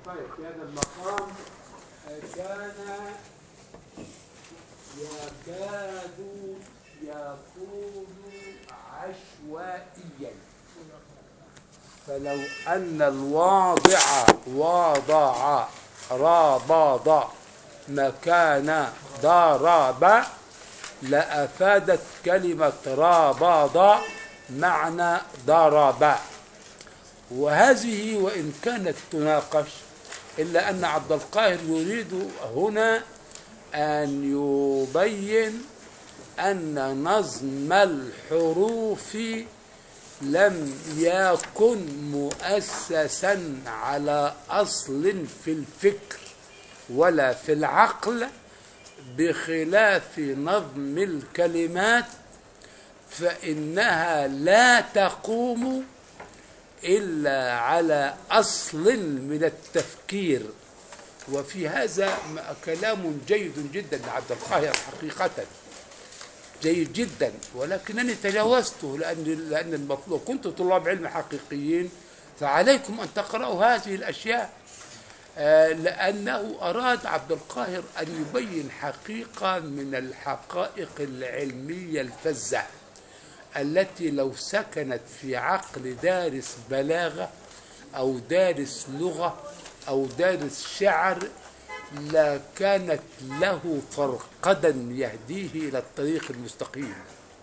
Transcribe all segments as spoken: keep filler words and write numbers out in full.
طيب في هذا المقام كان يكاد يكون عشوائيا، فلو أن الواضع واضع رابض مكان ضرب لأفادت كلمة رابض معنى ضرب. وهذه وإن كانت تناقش إلا أن عبد القاهر يريد هنا أن يبين أن نظم الحروف لم يكن مؤسسا على أصل في الفكر ولا في العقل، بخلاف نظم الكلمات فإنها لا تقوم إلا على أصل من التفكير. وفي هذا كلام جيد جدا لعبد القاهر حقيقة، جيد جدا، ولكنني تجاوزته لأن لأن المطلوب كنت طلاب علم حقيقيين فعليكم أن تقرأوا هذه الأشياء، لأنه أراد عبد القاهر أن يبين حقيقة من الحقائق العلمية الفزة التي لو سكنت في عقل دارس بلاغة أو دارس لغة أو دارس شعر لكانت له فرقدا يهديه إلى الطريق المستقيم،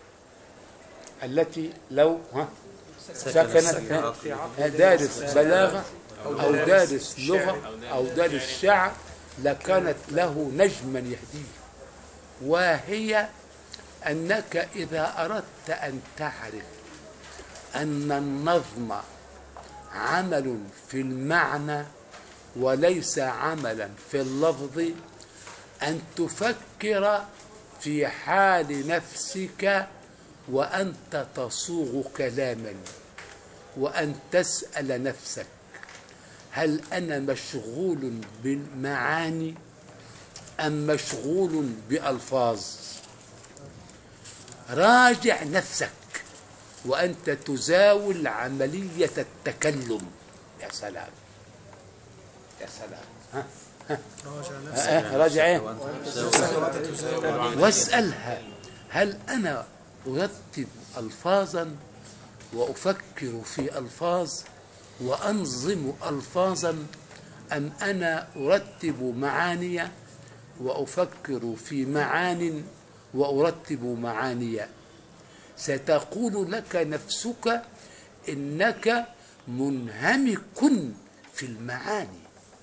التي لو ها سكنت دارس بلاغة أو دارس لغة أو دارس شعر لكانت له نجما يهديه. وهي أنك إذا أردت أن تعرف أن النظم عمل في المعنى وليس عملا في اللفظ، أن تفكر في حال نفسك وأنت تصوغ كلاما، وأن تسأل نفسك هل أنا مشغول بالمعاني أم مشغول بألفاظ؟ راجع نفسك وأنت تزاول عملية التكلم. يا سلام يا سلام، ها ها راجع ايه واسألها هل أنا أرتب ألفاظا وأفكر في ألفاظ وأنظم ألفاظا، أم أنا أرتب معاني وأفكر في معان وأرتب معاني؟ ستقول لك نفسك إنك منهمك في المعاني،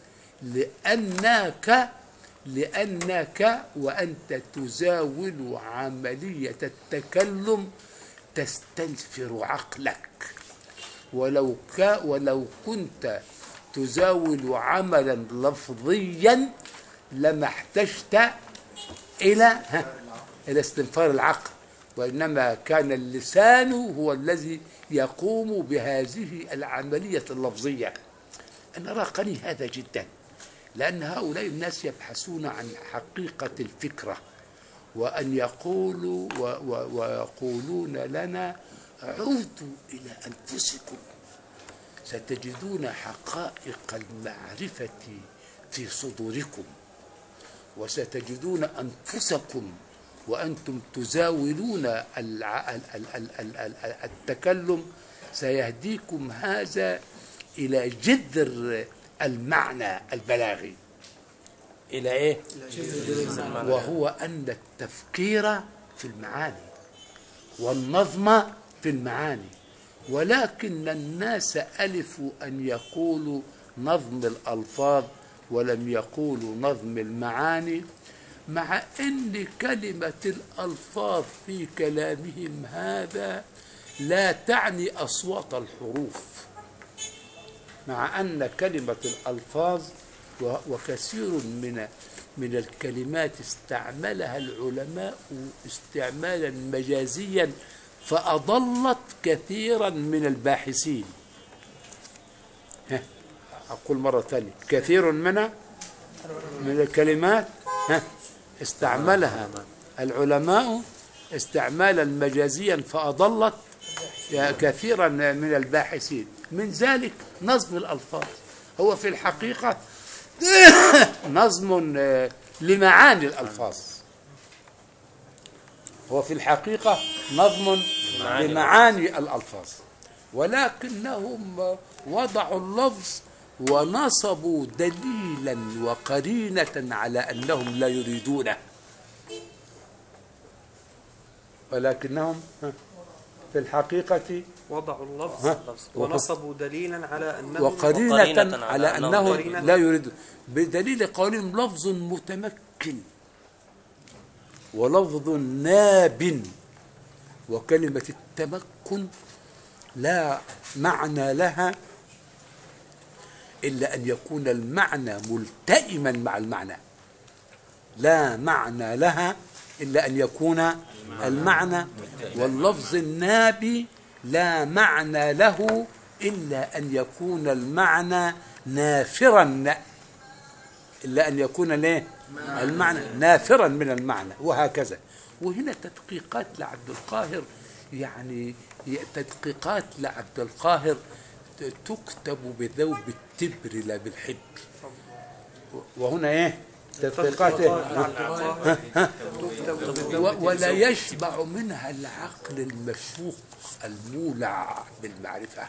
لأنك لأنك وأنت تزاول عملية التكلم تستنفر عقلك. ولو ك ولو كنت تزاول عملا لفظيا لما احتجت إلى إلى استنفار العقل، وإنما كان اللسان هو الذي يقوم بهذه العملية اللفظية. أنا راقني هذا جدا، لأن هؤلاء الناس يبحثون عن حقيقة الفكرة، وأن يقولوا ويقولون لنا عودوا إلى أنفسكم ستجدون حقائق المعرفة في صدوركم، وستجدون أنفسكم وأنتم تزاولون التكلم سيهديكم هذا إلى جذر المعنى البلاغي. إلى إيه؟ وهو أن التفكير في المعاني والنظم في المعاني، ولكن الناس ألفوا أن يقولوا نظم الألفاظ ولم يقولوا نظم المعاني، مع أن كلمة الألفاظ في كلامهم هذا لا تعني أصوات الحروف، مع أن كلمة الألفاظ وكثير من من الكلمات استعملها العلماء استعمالا مجازيا فأضلت كثيرا من الباحثين. أقول مرة ثانية، كثير من من الكلمات استعملها العلماء استعمالا مجازيا فأضلت كثيرا من الباحثين، من ذلك نظم الألفاظ. هو في الحقيقة نظم لمعاني الألفاظ. هو في الحقيقة نظم لمعاني الألفاظ، ولكنهم وضعوا اللفظ ونصبوا دليلا وقرينة على أنهم لا يريدونه، ولكنهم في الحقيقة وضعوا اللفظ ونصبوا دليلا على أنهم وقرينة على أنهم لا يريدون، بدليل قولهم لفظ متمكن ولفظ ناب. وكلمة التمكن لا معنى لها إلا أن يكون المعنى ملتئما مع المعنى، لا معنى لها إلا أن يكون المعنى. واللفظ النابي لا معنى له إلا أن يكون المعنى نافرا، إلا أن يكون ليه المعنى نافرا من المعنى، وهكذا. وهنا تدقيقات لعبد القاهر، يعني تدقيقات لعبد القاهر تكتب بذوب التبر لا بالحبر. وهنا ايه تدقيقات إيه؟ ولا يشبع منها العقل المشوق المولع بالمعرفة.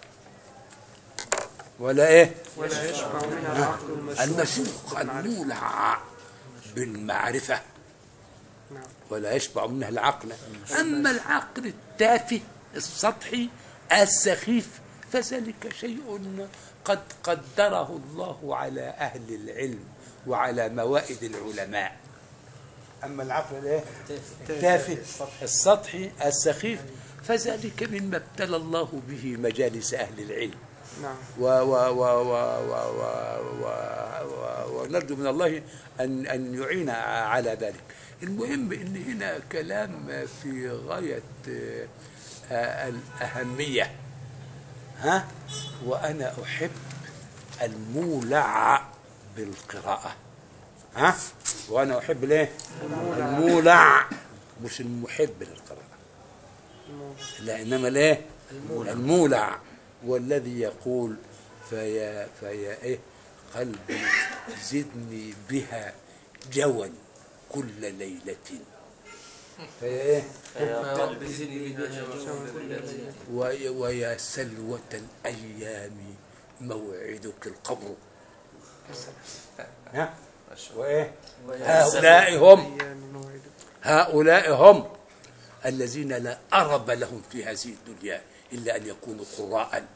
ولا ايه ولا يشبع منها العقل المشوق المولع بالمعرفة، ولا يشبع منها العقل. أما العقل التافه السطحي السخيف فذلك شيء قد قدره الله على أهل العلم وعلى موائد العلماء. أما العقل الايه التافه السطحي السخيف فذلك مما ابتلى الله به مجالس أهل العلم. نعم. و و و و و و و ونرجو من الله أن أن يعين على ذلك. المهم إن هنا كلام في غاية الأهمية. ها وأنا أحب المولع بالقراءة. ها وأنا أحب ليه المولع، مش المحب للقراءة، لا إنما ليه المولع. والذي يقول فيا فيا إيه قلبي زدني بها جوا كل ليلة، فيا إيه فيا قلبي زدني بها جوا كل ليلة، ويا سلوة الأيام موعدك القبر. ها وإيه هؤلاء هم هؤلاء هم الذين لا أرب لهم في هذه الدنيا إلا أن يكونوا قراء.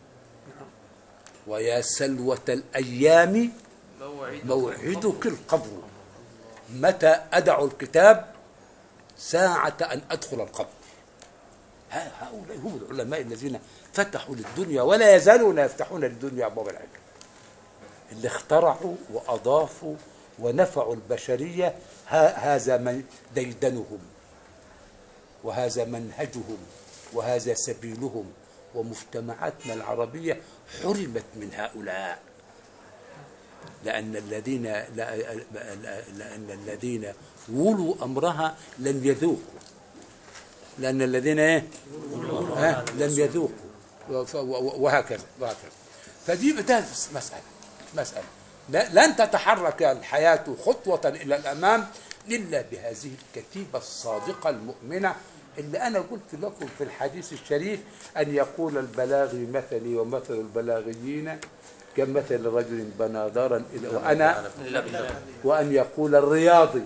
ويا سلوة الأيام موعدك القبر، متى أدع الكتاب ساعة أن أدخل القبر. هؤلاء هم العلماء الذين فتحوا للدنيا ولا يزالون يفتحون للدنيا أبواب العلم، اللي اخترعوا وأضافوا ونفعوا البشرية. هذا من ديدنهم، وهذا منهجهم، وهذا سبيلهم. ومجتمعاتنا العربية حرمت من هؤلاء، لأن الذين لأن الذين ولوا أمرها لم يذوقوا، لأن الذين إيه ها لم يذوقوا، وهكذا وهكذا. فدي بداية مسألة مسألة لن تتحرك الحياة خطوة إلى الأمام إلا بهذه الكتيبة الصادقة المؤمنة، اللي أنا قلت لكم في الحديث الشريف أن يقول البلاغي مثلي ومثل البلاغيين كمثل رجل بنى دارا وأنا وأن يقول الرياضي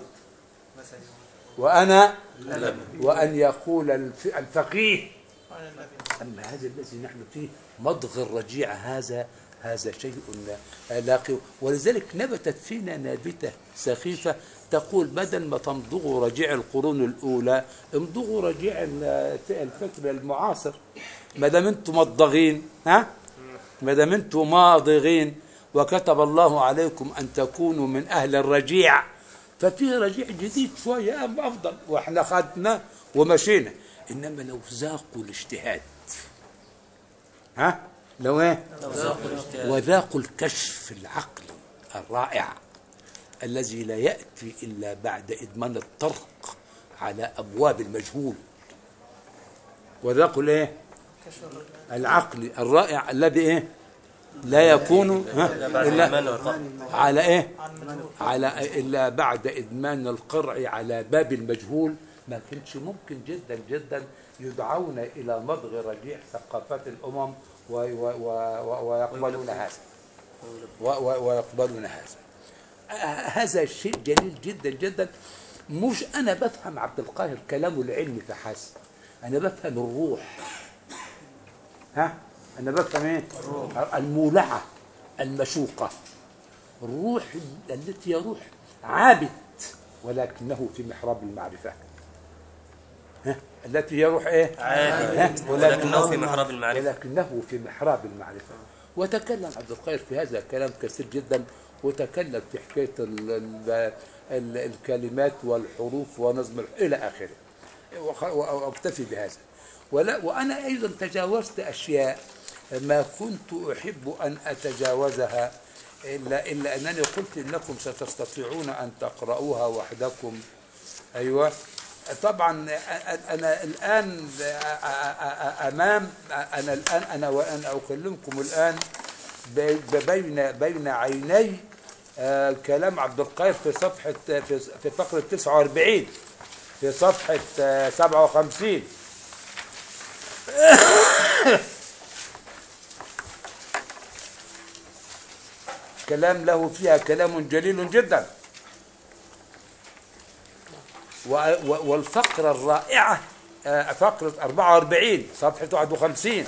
وأنا وأن يقول الفقيه. أما هذا الذي نحن فيه مضغ الرجيع، هذا هذا شيء لاقي. ولذلك نبتت فينا نابتة سخيفة تقول بدل ما تمضغوا رجيع القرون الأولى امضغوا رجيع الفكر المعاصر. ما دام انتم مضغين، ها ما دام انتم ماضغين وكتب الله عليكم أن تكونوا من أهل الرجيع، ففي رجيع جديد شوية أفضل، وإحنا خدنا ومشينا. إنما لو ذاقوا الاجتهاد، ها لو ايه وذاقوا الكشف العقلي الرائع الذي لا يأتي إلا بعد إدمان الطرق على أبواب المجهول، وذاقوا الايه العقلي الرائع الذي ايه لا يكون إلا على إيه؟ على إلا بعد إدمان القرع على باب المجهول. ما كانش ممكن جدا جدا يدعون إلى مضغ رجيع ثقافات الأمم ويقبلون هذا ويقبلون هذا. هذا الشيء جميل جدا جدا. مش أنا بفهم عبد القاهر كلامه العلمي فحسب، أنا بفهم الروح. ها أنا بفهم إيه؟ المولعة المشوقة، الروح التي يروح عابد ولكنه في محراب المعرفة. ها التي يروح إيه؟ عابد ولكنه في محراب المعرفة. ولكنه في محراب المعرفة. وتكلم عبد القاهر في هذا كلام كثير جدا، وتكلم في حكاية ال ال ال الكلمات والحروف ونظم إلى آخره، واكتفي بهذا. ولا وأنا أيضا تجاوزت أشياء ما كنت أحب أن أتجاوزها، إلا, إلا أنني قلت إنكم ستستطيعون أن تقرؤوها وحدكم. أيوة طبعا. أنا الآن أمام أنا الآن أنا وأنا أكلمكم الآن بين بين عيني كلام عبد القاهر في صفحة في في فقرة تسعة وأربعين، في صفحة سبعة وخمسين. كلام له فيها كلام جليل جدا. والفقرة الرائعة فقرة أربعة وأربعين صفحة واحد وخمسين،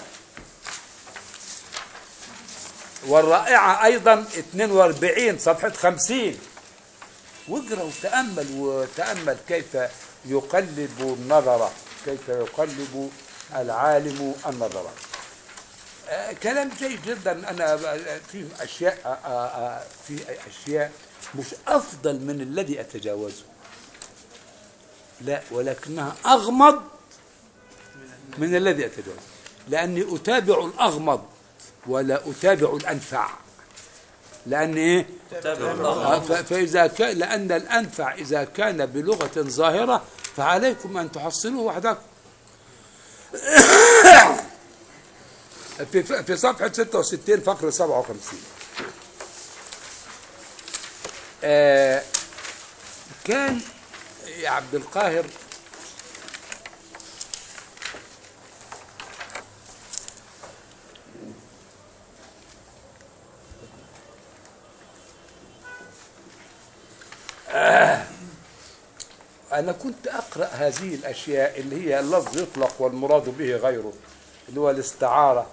والرائعة أيضا اثنين وأربعين صفحة خمسين. واقرأ وتأمل وتأمل كيف يقلب النظر، كيف يقلب العالم النظر. آه كلام جيد جدا. أنا في أشياء آه آه في أشياء مش أفضل من الذي أتجاوزه، لا، ولكنها أغمض من الذي أتجاوزه، لأني أتابع الأغمض ولا أتابع الأنفع. لأن إيه؟ فإذا كان لأن الأنفع إذا كان بلغة ظاهرة فعليكم أن تحصلوه وحدكم. في في صفحة ستة وستين فقرة سبعة وخمسين. آه كان يا عبد القاهر آه أنا كنت أقرأ هذه الأشياء اللي هي اللفظ يطلق والمراد به غيره، اللي هو الاستعارة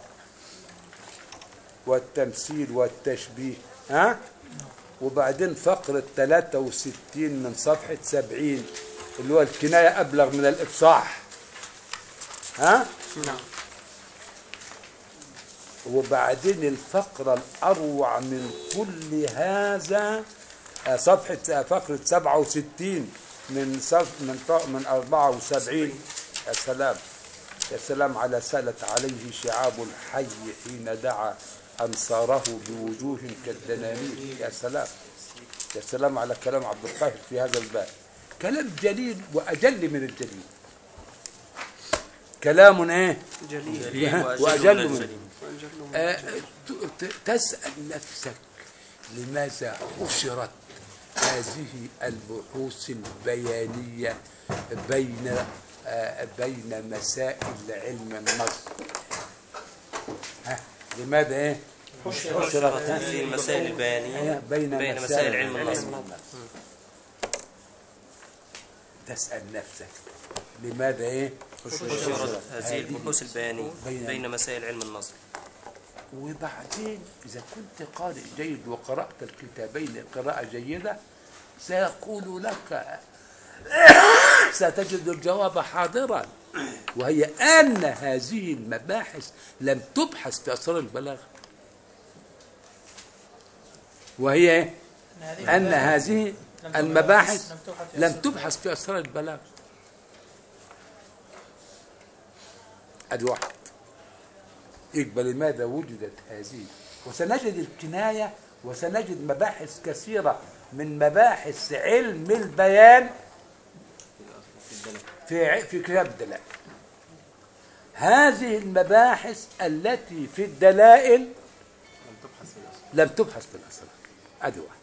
والتمثيل والتشبيه. ها وبعدين فقرة ثلاثة وستين من صفحة سبعين اللي هو الكناية أبلغ من الإفصاح. ها نعم. وبعدين الفقرة الأروع من كل هذا صفحة فقرة سبعة وستين من صف من من أربعة وسبعين. يا سلام يا سلام على سالت عليه شعاب الحي حين دعا أنصاره بوجوه كالدنانير. يا سلام يا سلام على كلام عبد القاهر في هذا الباب. كلام جليل وأجل من الجليل. كلام ايه جليل وأجل من آه تسأل نفسك لماذا حشرت هذه البحوث البيانية بين آه بين مسائل علم النص. ها لماذا ايه حشرت هذه المسائل البيانية بين, بين مسائل علم النص؟ تسأل نفسك لماذا ايه حشرت هذه البحوث البيانية بين, بين مسائل علم النص. وبعدين إذا كنت قارئ جيد وقرأت الكتابين قراءة جيدة سيقول لك ستجد الجواب حاضرا، وهي أن هذه المباحث لم تبحث في أسرار البلاغة، وهي أن هذه المباحث لم تبحث في أسرار البلاغة. أدي واحد يقبل لماذا وجدت هذه. وسنجد الكناية وسنجد مباحث كثيرة من مباحث علم البيان في في كتاب الدلائل. هذه المباحث التي في الدلائل لم تبحث في الأسرار. أدي واحد.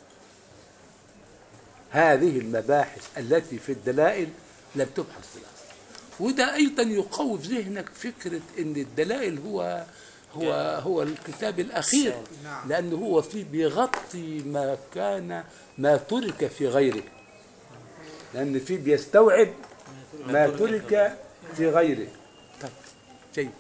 هذه المباحث التي في الدلائل لم تبحث في الأسرار. وده أيضا يقوي في ذهنك فكرة أن الدلائل هو هو هو الكتاب الأخير، لأنه هو فيه بيغطي ما كان ما ترك في غيره، لأن فيه بيستوعب ما ترك في غيره. طيب جيد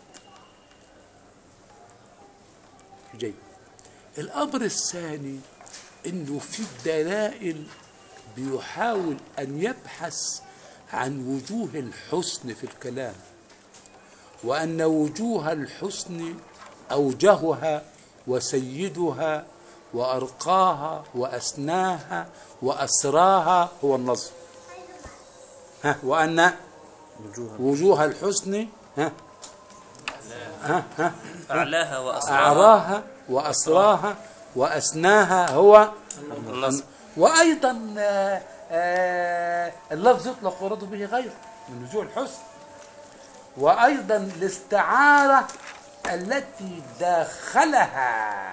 جيد. الأمر الثاني أنه في الدلائل بيحاول أن يبحث عن وجوه الحسن في الكلام، وأن وجوه الحسن أوجهها وسيدها وأرقاها وأسناها وأسراها هو النظم. ها وأن وجوه الحسن ها ها ها أعلاها وأسراها أعراها وأسراها وأسناها هو النظم. وأيضا آآ آآ اللفظ يطلق ويراد به غيره من وجوه الحسن. وأيضا الاستعارة التي داخلها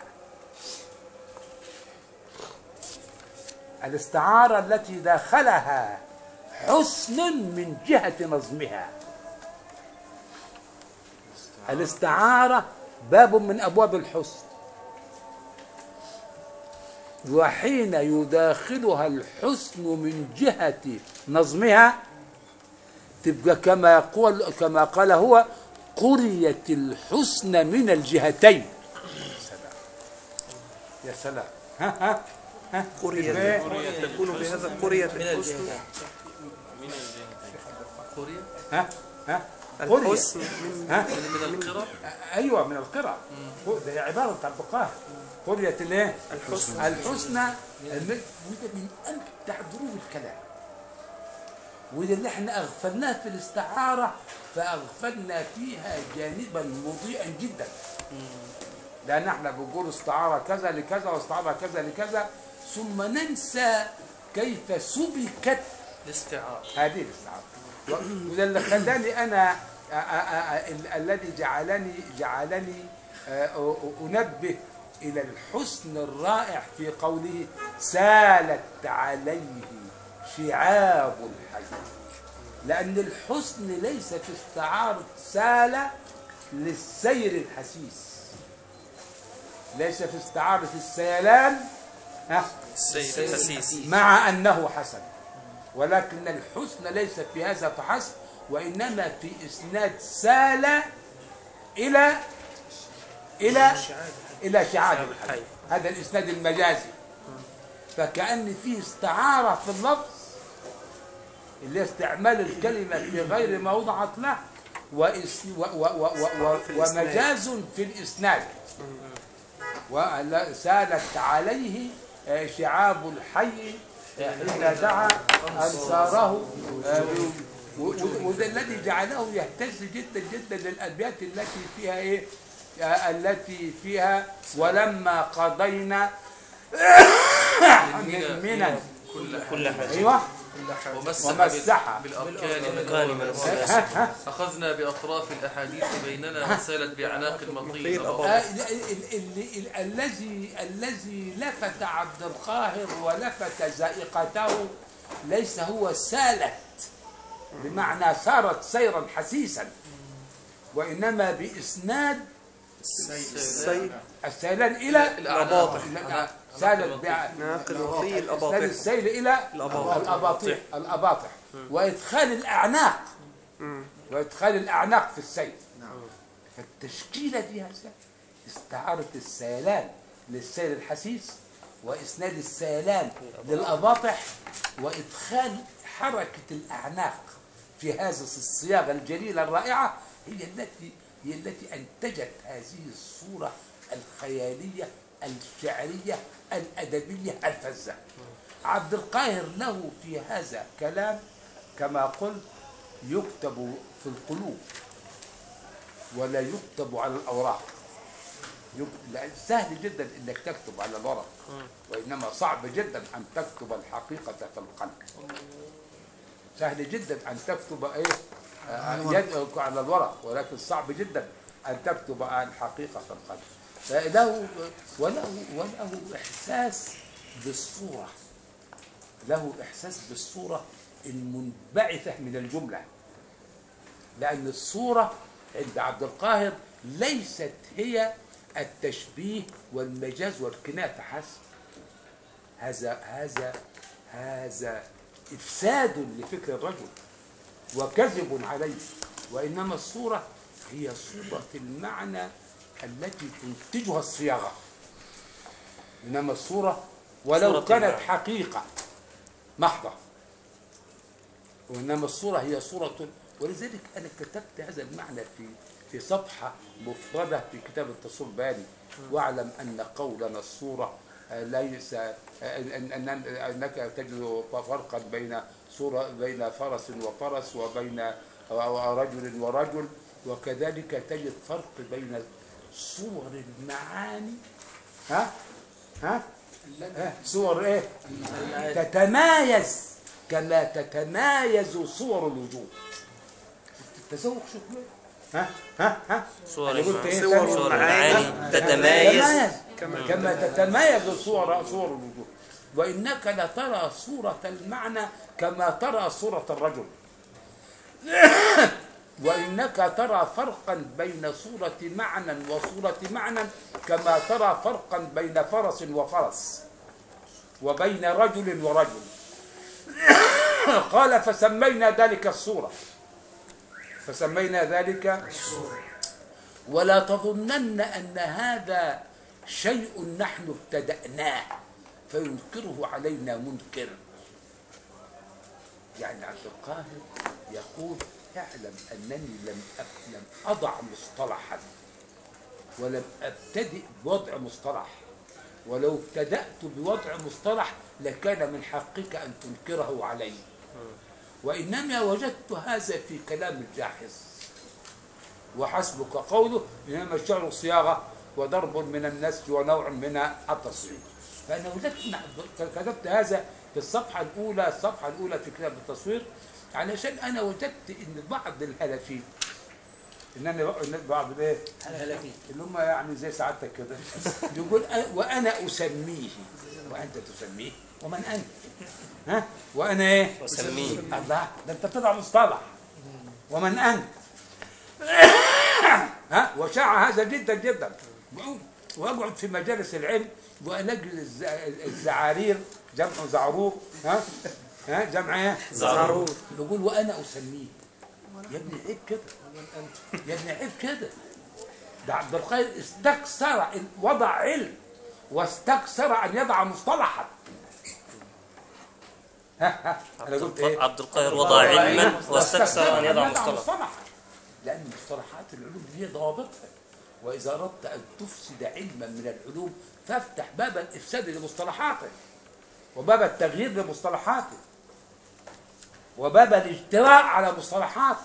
الاستعارة التي داخلها حسن من جهة نظمها. الاستعارة باب من أبواب الحسن، وحين يداخلها الحسن من جهة نظمها تبقى كما قال كما قال هو قرية الحسن من الجهتين. يا سلام يا سلام. ها ها ها قرية تكون بهذا قرية الحسن من الجهتين. قرية ها ها الحسن ها من القرى. ايوه من القرى. ده عبارة عن بقاه قرية الايه؟ الحسن. الحسنى. وده من امتع ضروب الكلام، وده اللي احنا اغفلناه في الاستعارة، فاغفلنا فيها جانبا مضيئا جدا. لان احنا بنقول استعارة كذا لكذا واستعارة كذا لكذا، ثم ننسى كيف سبكت الاستعارة هذه الاستعارة. وده اللي خلاني انا الذي جعلني جعلني انبه الى الحسن الرائع في قوله سالت عليه شعاب الحي. لأن الحسن ليس في استعارة سال للسير الحسيس، ليس في استعارة السيلان السير الحسيس مع أنه حسن، ولكن الحسن ليس في هذا فحسب، وإنما في إسناد سال إلى إلى إلى شعاب الحي. هذا الإسناد المجازي. فكأن فيه استعارة في اللفظ اللي هي استعمال الكلمة في غير ما وضعت له، ومجاز في الإسناد. وسالت عليه شعاب الحي حين دعا أنصاره، وده الذي جعله يهتز جدا جدا للأبيات التي فيها إيه؟ التي فيها ولما قضينا من كل حاجة ايوه ومسح بالأركان من أخذنا بأطراف الأحاديث بيننا وسالت بأعناق المطير. الذي الذي لفت عبد القاهر ولفت زائقته ليس هو سالت بمعنى سارت سيرا حسيسا، وإنما بإسناد السيل السيلان إلى الأباطح. سالت الأباطح السيل إلى الأباطح الأباطح وإدخال الأعناق وإدخال الأعناق في السيل. فالتشكيلة دي استعارة السيلان للسيل الحسيس، وإسناد السيلان للأباطح، وإدخال حركة الأعناق في هذا الصياغة الجليلة الرائعة، هي التي هي التي أنتجت هذه الصورة الخيالية الشعرية الأدبية الفزة. عبد القاهر له في هذا كلام كما قلت يكتب في القلوب ولا يكتب على الأوراق. سهل جدا انك تكتب على الورق، وانما صعب جدا ان تكتب الحقيقة في القلب. سهل جدا ان تكتب ايه يدك على الورق، ولكن صعب جدا ان تكتب الحقيقة في القلب. له وله وله إحساس بالصورة، له إحساس بالصورة المنبعثة من الجملة، لأن الصورة عند عبد القاهر ليست هي التشبيه والمجاز والكناية فحسب. هذا هذا هذا إفساد لفكر الرجل وكذب عليه، وإنما الصورة هي صورة المعنى التي تنتجها الصياغة، إنما الصورة ولو كانت حقيقة محضة، وإنما الصورة هي صورة. ولذلك أنا كتبت هذا المعنى في في صفحة مفردة في كتاب التصوير البياني. واعلم أن قولنا الصورة ليس أن أنك تجد فرقا بين صورة بين فرس وفرس وبين رجل ورجل، وكذلك تجد فرق بين صور المعاني ها ها صور ايه تتمايز كما تتمايز صور الوجود. التذوق شوف ها ها ها صور صور المعاني تتمايز كما, كما تتمايز صور صور الوجود، وإنك لترى صورة المعنى كما ترى صورة الرجل، وإنك ترى فرقا بين صورة معنى وصورة معنى كما ترى فرقا بين فرس وفرس وبين رجل ورجل. قال فسمينا ذلك الصورة، فسمينا ذلك الصورة. ولا تظنن أن هذا شيء نحن ابتدأناه فينكره علينا منكر. يعني عبد القاهر يقول اعلم أنني لم لم أضع مصطلحا ولم أبتدئ بوضع مصطلح، ولو ابتدأت بوضع مصطلح لكان من حقك أن تنكره علي، وإنما وجدت هذا في كلام الجاحظ. وحسبك قوله إنما الشعر صياغة وضرب من النسج ونوع من التصوير. فأنا وجدت كتبت هذا في الصفحة الأولى الصفحة الأولى في كتاب التصوير، علشان أنا وجدت إن بعض الهلفين إنني بعض الإيه؟ الهلفين اللي هم يعني زي سعادتك كده يقول وأنا أسميه وأنت تسميه ومن أنت؟ ها؟ وأنا إيه؟ أسميه. الله ده أنت بتضع مصطلح ومن أنت؟ ها؟ وشاع هذا جدا جدا. وأقعد في مجالس العلم وألاقي الزعارير جمع زعرور ها؟ ها جمع ايه؟ زعرور. بيقول وانا اسميه. يا ابني عيب كده، يا ابني عيب كده. ده عبد القاهر استكثر وضع علم واستكثر ان يضع مصطلحا. ها ها انا قلت ايه؟ عبد القاهر وضع علما واستكثر ان يضع مصطلحا. لان مصطلحات العلوم هي ضوابطها، واذا اردت ان تفسد علما من العلوم فافتح باب الافساد لمصطلحاته وباب التغيير لمصطلحاته وباب الاجتراء على مصطلحاته.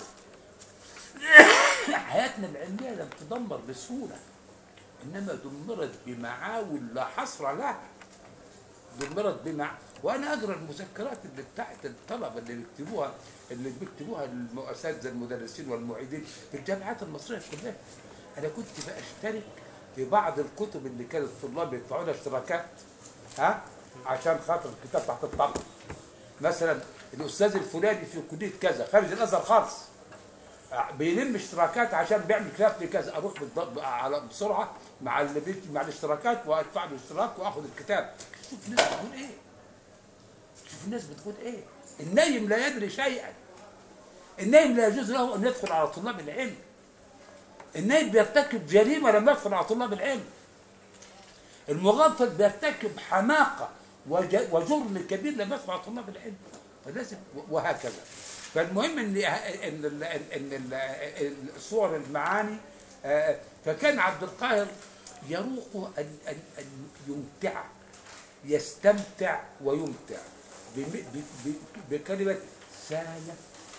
حياتنا العلمية لم تدمر بسهولة، إنما دمرت بمعاول لا حصر لها. دمرت بمع وأنا أقرأ المذكرات اللي بتاعت الطلبة اللي بيكتبوها اللي بيكتبوها الأساتذة المدرسين والمعيدين في الجامعات المصرية كلها. أنا كنت بأشترك في بعض الكتب اللي كان الطلاب يدفعوا لها اشتراكات ها عشان خاطر الكتاب تحت الطبع. مثلا الاستاذ الفلاني في كليه كذا خارج الازهر خالص بيلم اشتراكات عشان بيعمل كتاب في كذا، اروح على بسرعه مع اللي مع الاشتراكات وادفع له اشتراك واخذ الكتاب. شوف الناس بتقول ايه، شوف الناس بتقول ايه. النايم لا يدري شيئا، النايم لا يجوز له ان يدخل على طلاب العلم، النايم بيرتكب جريمه لما يدخل على طلاب العلم، المغفل بيرتكب حماقه وجرم كبير لما يدخل طلاب العلم، فلازم وهكذا. فالمهم ان ان ان صور المعاني. فكان عبد القاهر يروق ان ان ان يمتع، يستمتع ويمتع بكلمه سالت.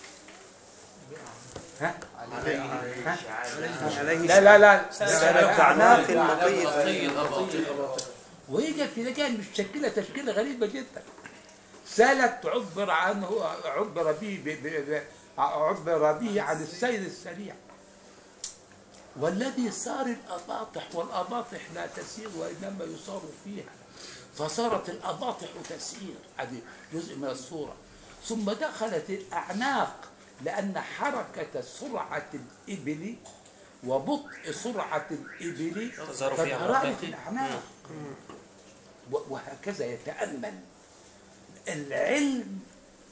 ها؟ عليه لا لا لا سالت اعناق المقيت. ويجي في لجان متشكله تشكيله غريبه جدا. سالت عبر عنه عبر به عبر به عن السير السريع، والذي صار الأباطح، والأباطح لا تسير وإنما يصار فيها، فصارت الأباطح تسير. هذه جزء من الصورة. ثم دخلت الأعناق، لأن حركة سرعة الإبل وبطء سرعة الإبل تتراءى في الأعناق، وهكذا يتأمل العلم.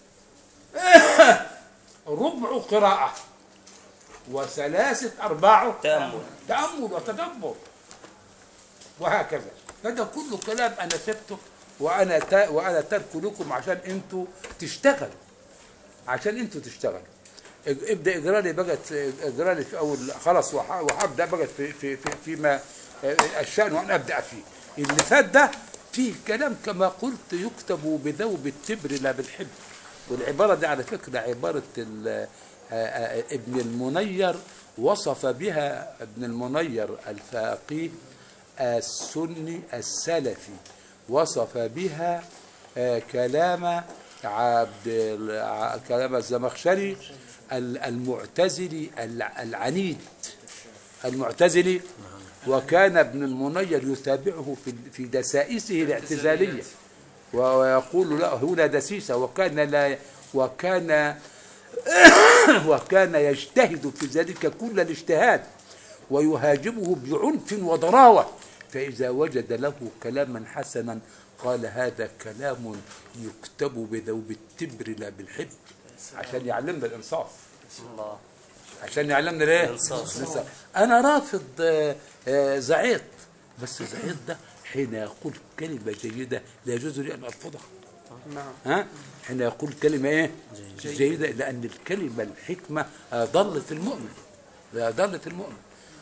ربع قراءة وثلاثة أرباعه تأمل تأمل وتدبر، وهكذا. هذا كله كلام أنا سبته وأنا تا وأنا ترك لكم عشان أنتوا تشتغلوا، عشان أنتوا تشتغلوا. ابدأ اقرا لي بقى، اقرا لي في أول خلاص، وهبدأ بقى في في في فيما الشأن وأنا أبدأ فيه. اللي فات ده فيه كلام كما قلت يكتب بذوب التبر لا بالحبر، والعبارة دي على فكرة عبارة ابن المنير، وصف بها ابن المنير الفقيه السني السلفي، وصف بها كلام عبد كلام الزمخشري المعتزلي العنيد المعتزلي، وكان ابن المنير يتابعه في دسائسه الاعتزالية ويقول لا هنا دسيسة، وكان لا وكان وكان يجتهد في ذلك كل الاجتهاد ويهاجمه بعنف وضراوة، فإذا وجد له كلاما حسنا قال هذا كلام يكتب بذوب التبر لا بالحبر، عشان يعلمنا الإنصاف، عشان يعلمنا ليه؟ الإنصاف. أنا رافض زعيط، بس زعيط ده حين يقول كلمة جيدة لا يجوز لي أن أرفضها. نعم. ها؟ حين يقول كلمة إيه؟ جيدة، لأن الكلمة الحكمة ضلت المؤمن، ضلت المؤمن.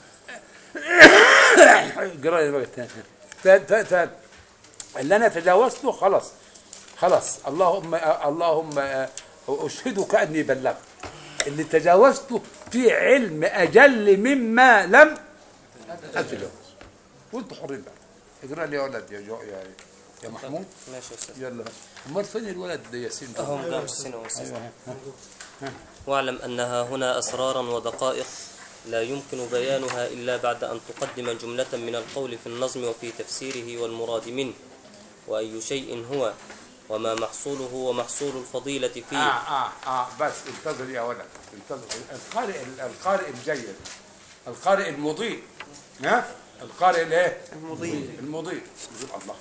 قرأي بقى الثاني. اللي أنا تجاوزته خلاص خلاص، اللهم اللهم أشهدك أني بلغت. اللي تجاوزته في علم أجل مما لم أتجاوز، وأنتوا حرين بقى. اقرأ لي يا ولد يا جو يا يا محمود. ماشي يا استاذ. يلا. امال فين الولد ياسين؟ اهو قدام السنه والسنه. أيوة. واعلم انها هنا اسرارا ودقائق لا يمكن بيانها الا بعد ان تقدم جمله من القول في النظم وفي تفسيره والمراد منه، واي شيء هو، وما محصوله ومحصول الفضيله فيه. اه اه اه بس انتظر يا ولد، انتظر. القارئ القارئ الجيد، القارئ المضيء، ها؟ القارئ الايه؟ المضيء. المضيء يقول الله.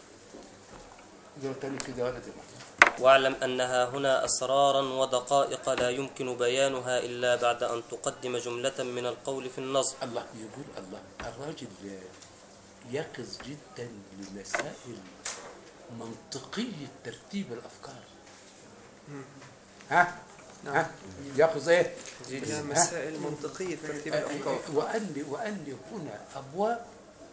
واعلم أنها هنا أسرارا ودقائق لا يمكن بيانها إلا بعد أن تقدم جملة من القول في النظم. الله يقول الله. الراجل يقظ جدا لمسائل منطقية ترتيب الأفكار. ها؟ ها؟ يقظ ايه؟ مسائل منطقية ترتيب الأفكار. وأن وأن هنا أبواب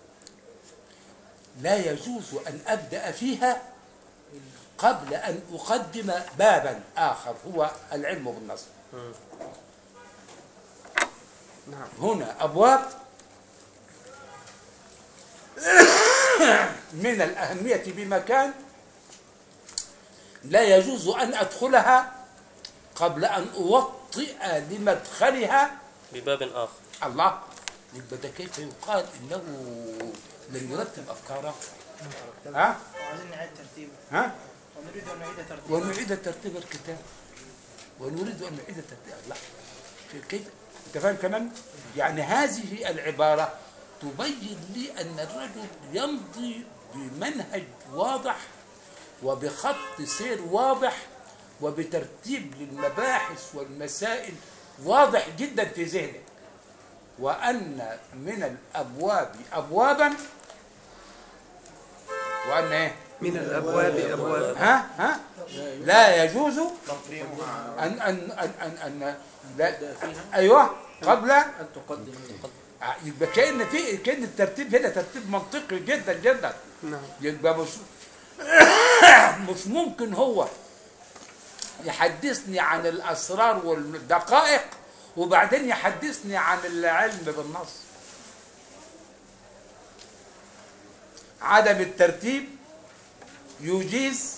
لا يجوز أن أبدأ فيها قبل أن أقدم بابا آخر هو العلم بالنظم. نعم. هنا أبواب من الأهمية بمكان لا يجوز أن أدخلها قبل أن أوطئ لمدخلها بباب آخر. الله. يبقى ده كيف يقال إنه لم يرتب أفكاره؟ ها؟ وعايزين نعيد ترتيبه. ها؟ ونريد أن نعيد ترتيبه. ونعيد ترتيب الكتاب. ونريد أن نعيد ترتيب الله. كيف؟ أنت فاهم كمان؟ يعني هذه العبارة تبين لي أن الرجل يمضي بمنهج واضح وبخط سير واضح وبترتيب للمباحث والمسائل واضح جدا في ذهنه، وأن من الأبواب أبوابا، وأن إيه؟ من الأبواب أبواب. ها ها لا يجوز أن أن أن أن, أن لا أيوه قبل أن تقدم. يبقى كأن في كأن الترتيب هنا ترتيب منطقي جدا جدا. نعم. يبقى مش مش ممكن هو يحدثني عن الأسرار والدقائق وبعدين يحدثني عن العلم بالنص. عدم الترتيب يجيز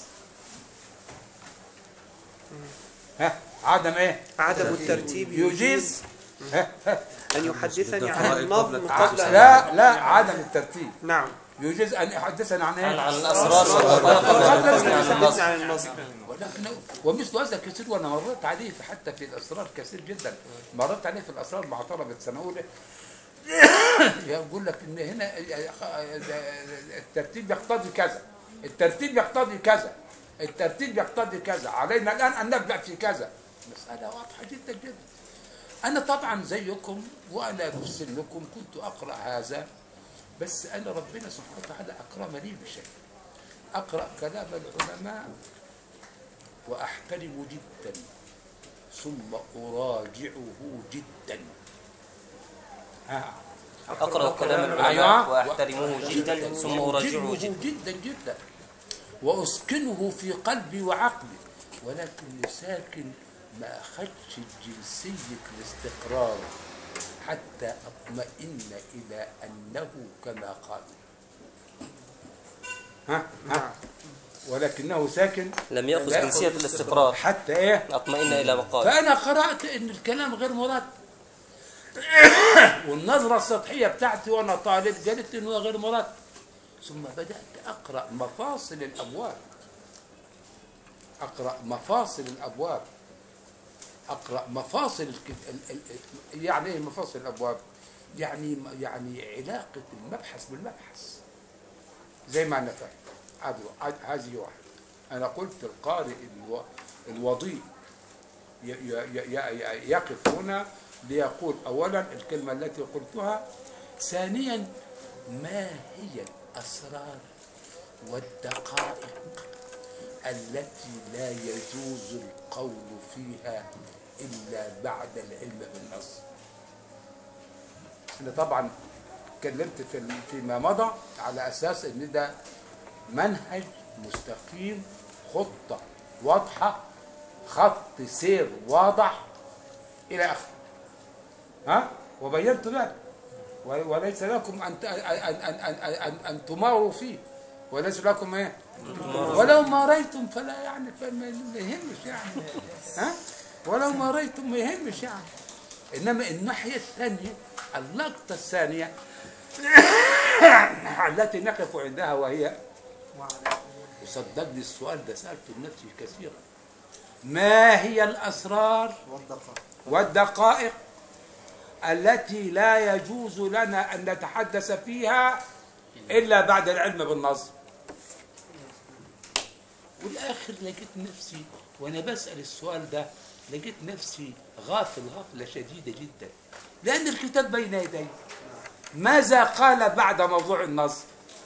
ها عدم ايه؟ عدم الترتيب يجيز أن يحدثني عن النظم قبل لا لا عدم الترتيب. نعم. يجوز أن يحدثنا عن إيه؟ عن الأسرار والدقائق. عن النظم. ولكن ومثل هذا كثير، وأنا مررت عليه حتى في الأسرار كثير جدا. مررت عليه في الأسرار مع طلبة سنة أولى. يقول لك إن هنا الترتيب يقتضي كذا، الترتيب يقتضي كذا، الترتيب يقتضي كذا، علينا الآن أن نبدأ في كذا. مسألة واضحة جدا جدا. أنا طبعا زيكم وأنا في سنكم كنت أقرأ هذا، بس أنا ربنا سبحانه وتعالى أكرمني بشيء، أقرأ كلام العلماء وأحترم جدا ثم أراجعه جدا. ها. أقرأ كلام العلماء وأحترمه جدا ثم أراجعه جدا جدا جدا وأسكنه في قلبي وعقلي، ولكن يساكن ما أخذش جنسية الاستقرار حتى أطمئن إلى أنه كما قال. ها ها ولكنه ساكن لم يأخذ جنسية الاستقرار حتى إيه أطمئن إلى مقال. فأنا قرأت إن الكلام غير مراد، والنظرة السطحية بتاعتي وأنا طالب قالت إنه غير مراد، ثم بدأت أقرأ مفاصل الأبواب، أقرأ مفاصل الأبواب، أقرأ مفاصل الكت... ال... ال... يعني إيه مفاصل الأبواب؟ يعني يعني علاقة المبحث بالمبحث زي ما أنا فاهم. هذه واحد. أنا قلت القارئ الو... الوضيء ي... ي... ي... يقف هنا ليقول أولا الكلمة التي قلتها، ثانيا ما هي الأسرار والدقائق التي لا يجوز القول فيها إلا بعد العلم بالنص. أنا طبعا اتكلمت في فيما مضى على أساس إن ده منهج مستقيم، خطة واضحة، خط سير واضح إلى آخره. ها؟ وبينت ذلك، وليس لكم أن أن أن أن أن تماروا فيه، وليس لكم إيه؟ ولو ما رأيتم فلا يعني فما يهمش يعني. ها؟ ولو ما رأيتم ما يهمش يعني. إنما الناحية الثانية، اللقطة الثانية التي نقف عندها وهي، وصدقني السؤال ده سألته لنفسي كثيرا، ما هي الأسرار والدقائق التي لا يجوز لنا أن نتحدث فيها إلا بعد العلم بالنظم؟ والآخر لقيت نفسي وأنا بسأل السؤال ده، لقيت نفسي غافل غفلة شديدة جدا، لأن الكتاب بين يدي. ماذا قال بعد موضوع النصب؟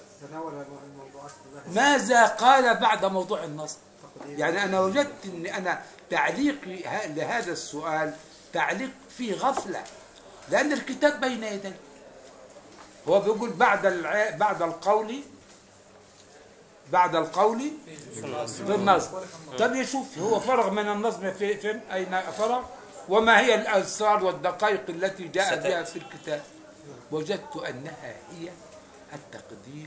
ماذا قال بعد موضوع النصب؟ يعني أنا وجدت أن أنا تعليقي لهذا السؤال تعليق فيه غفلة، لأن الكتاب بين يدي. هو بيقول بعد الع... بعد القول بعد القول في النظم. طب يشوف هو فرغ من النظم في فين؟ أين فرغ؟ وما هي الأسرار والدقائق التي جاء بها في الكتاب؟ وجدت أنها هي التقديم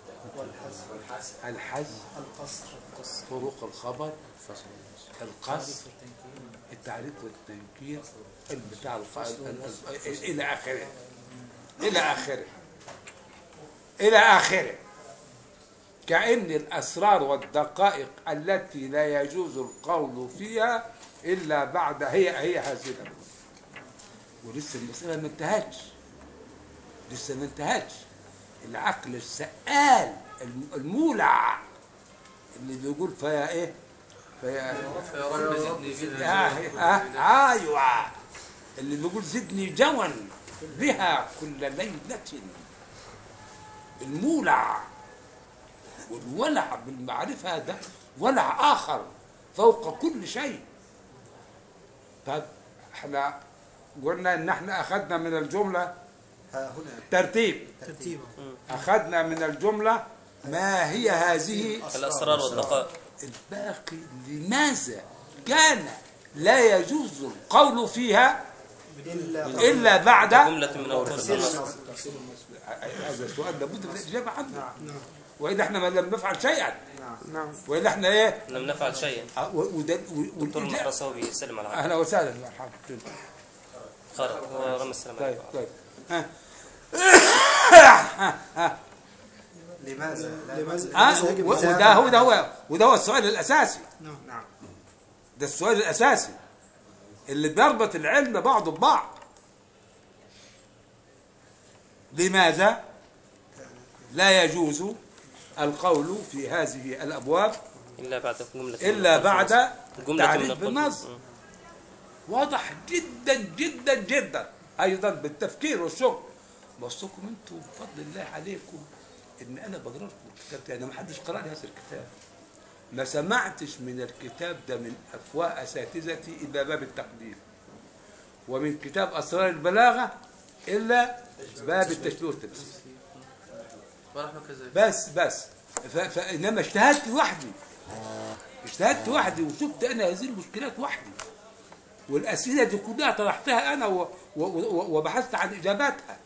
الحذف القصر فروق الخبر القصر التعريف والتنكير البتاع إلى آخره إلى آخره إلى آخره. كأن الأسرار والدقائق التي لا يجوز القول فيها إلا بعد هي هي هذه الأمور. ولسه المسألة ما انتهتش، لسه ما انتهتش. العقل السآل المولع اللي بيقول فيا إيه؟ فيا يا رب زدني بها. آه أيوه، اللي بيقول زدني جوا بها كل ليلة. المولع والولع بالمعرفة هذا ولع آخر فوق كل شيء. طب احنا قلنا ان احنا اخذنا من الجملة ترتيب ترتيب اخذنا من الجملة ما هي هذه الأسرار والدقائق. الباقي لماذا كان لا يجوز القول فيها إلا بعد جملة من التفسير؟ هذا السؤال لابد من الإجابة عنه. وإلا احنا ما لم نفعل شيئا. نعم. وإلا احنا ايه؟ لم نفعل شيئا. وده دكتور المحرساوي يسلم على أهلا وسهلا مرحبا. خرج هو رمى السلام طيب عليكم. طيب ها لماذا؟ لماذا؟ ها وده هو ده هو وده هو السؤال الاساسي. نعم. ده السؤال الاساسي اللي بيربط العلم بعضه ببعض. لماذا لا يجوز القول في هذه الابواب إلا بعد جملة الا بعد جملة من تعريف القلب. بالنص؟ واضح جدا جدا جدا، ايضا بالتفكير والشغل. بصكم انتم بفضل الله عليكم ان انا بقرا لكم الكتاب ده، انا ما حدش قرأ لي هذا الكتاب، ما سمعتش من الكتاب ده من افواه اساتذتي الا باب التقديم، ومن كتاب اسرار البلاغه الا باب التشبيه والتمثيل. ونحن كذلك. بس بس ف- فانما اجتهدت وحدي، اجتهدت وحدي وشفت انا هذه المشكلات وحدي، والاسئله دي كلها طرحتها انا و- و- و- وبحثت عن اجاباتها.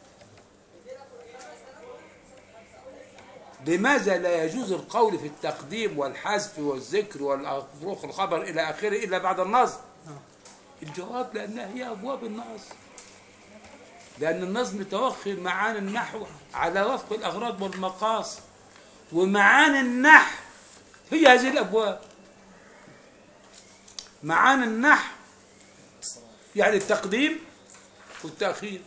لماذا لا يجوز القول في التقديم والحذف والذكر والفروق الخبر الى اخره الا بعد النظم؟ الجواب لانها هي ابواب النظم، لان النظم توخي معاني النحو على وفق الاغراض والمقاصد، ومعاني النحو هي هذه الابواب. معاني النحو يعني التقديم والتاخير،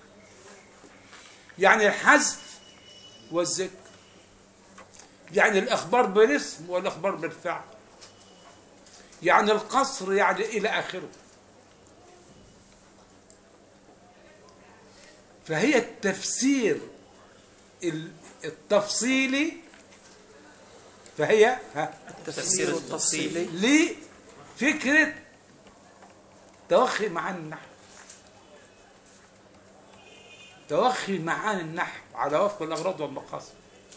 يعني الحذف والذكر، يعني الاخبار بالاسم والاخبار بالفعل، يعني القصر يعني الى اخره. فهي التفسير التفصيلي، فهي ها التفسير التفصيلي لفكرة توخي معاني النحو، توخي معاني النحو على وفق الأغراض والمقاصد.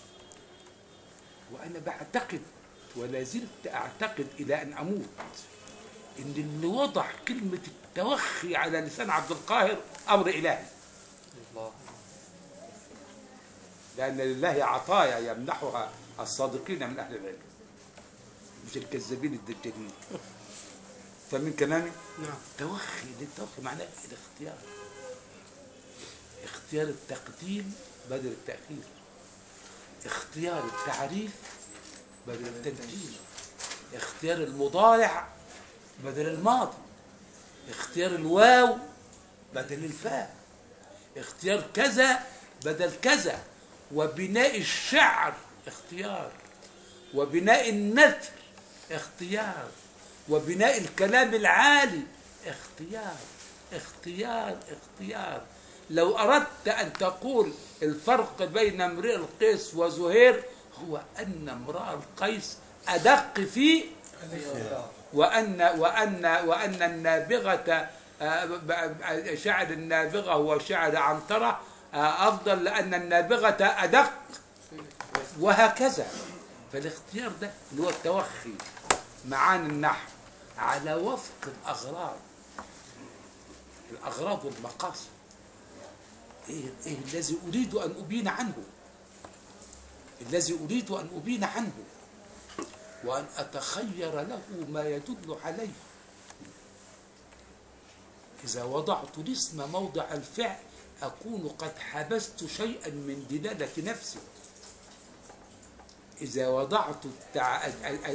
وأنا بعتقد ولا زلت أعتقد إلى أن أموت إن اللي وضع كلمة التوخي على لسان عبد القاهر أمر إلهي، الله. لأن لله عطايا يمنحها الصادقين من أهل العلم مش الكذابين الدجالين. فمن كلامي نعم. توخي، للتوخي معناه الاختيار، اختيار التقديم بدل التأخير، اختيار التعريف بدل التنكير، اختيار المضارع بدل الماضي، اختيار الواو بدل الفاء، اختيار كذا بدل كذا، وبناء الشعر اختيار، وبناء النثر اختيار، وبناء الكلام العالي اختيار اختيار اختيار. لو أردت أن تقول الفرق بين امرئ القيس وزهير هو أن امرأ القيس أدق فيه، وأن وأن وأن النابغة شعر النابغة هو شعر عنترة أفضل لأن النابغة أدق، وهكذا. فالاختيار ده اللي هو التوخي معاني النحو على وفق الأغراض، الأغراض والمقاصد. إيه, إيه الذي أريد أن أبين عنه، الذي أريد أن أبين عنه، وأن أتخير له ما يدل عليه. إذا وضعت الاسم موضع الفعل أكون قد حبست شيئا من دلالة نفسي. إذا وضعت التع...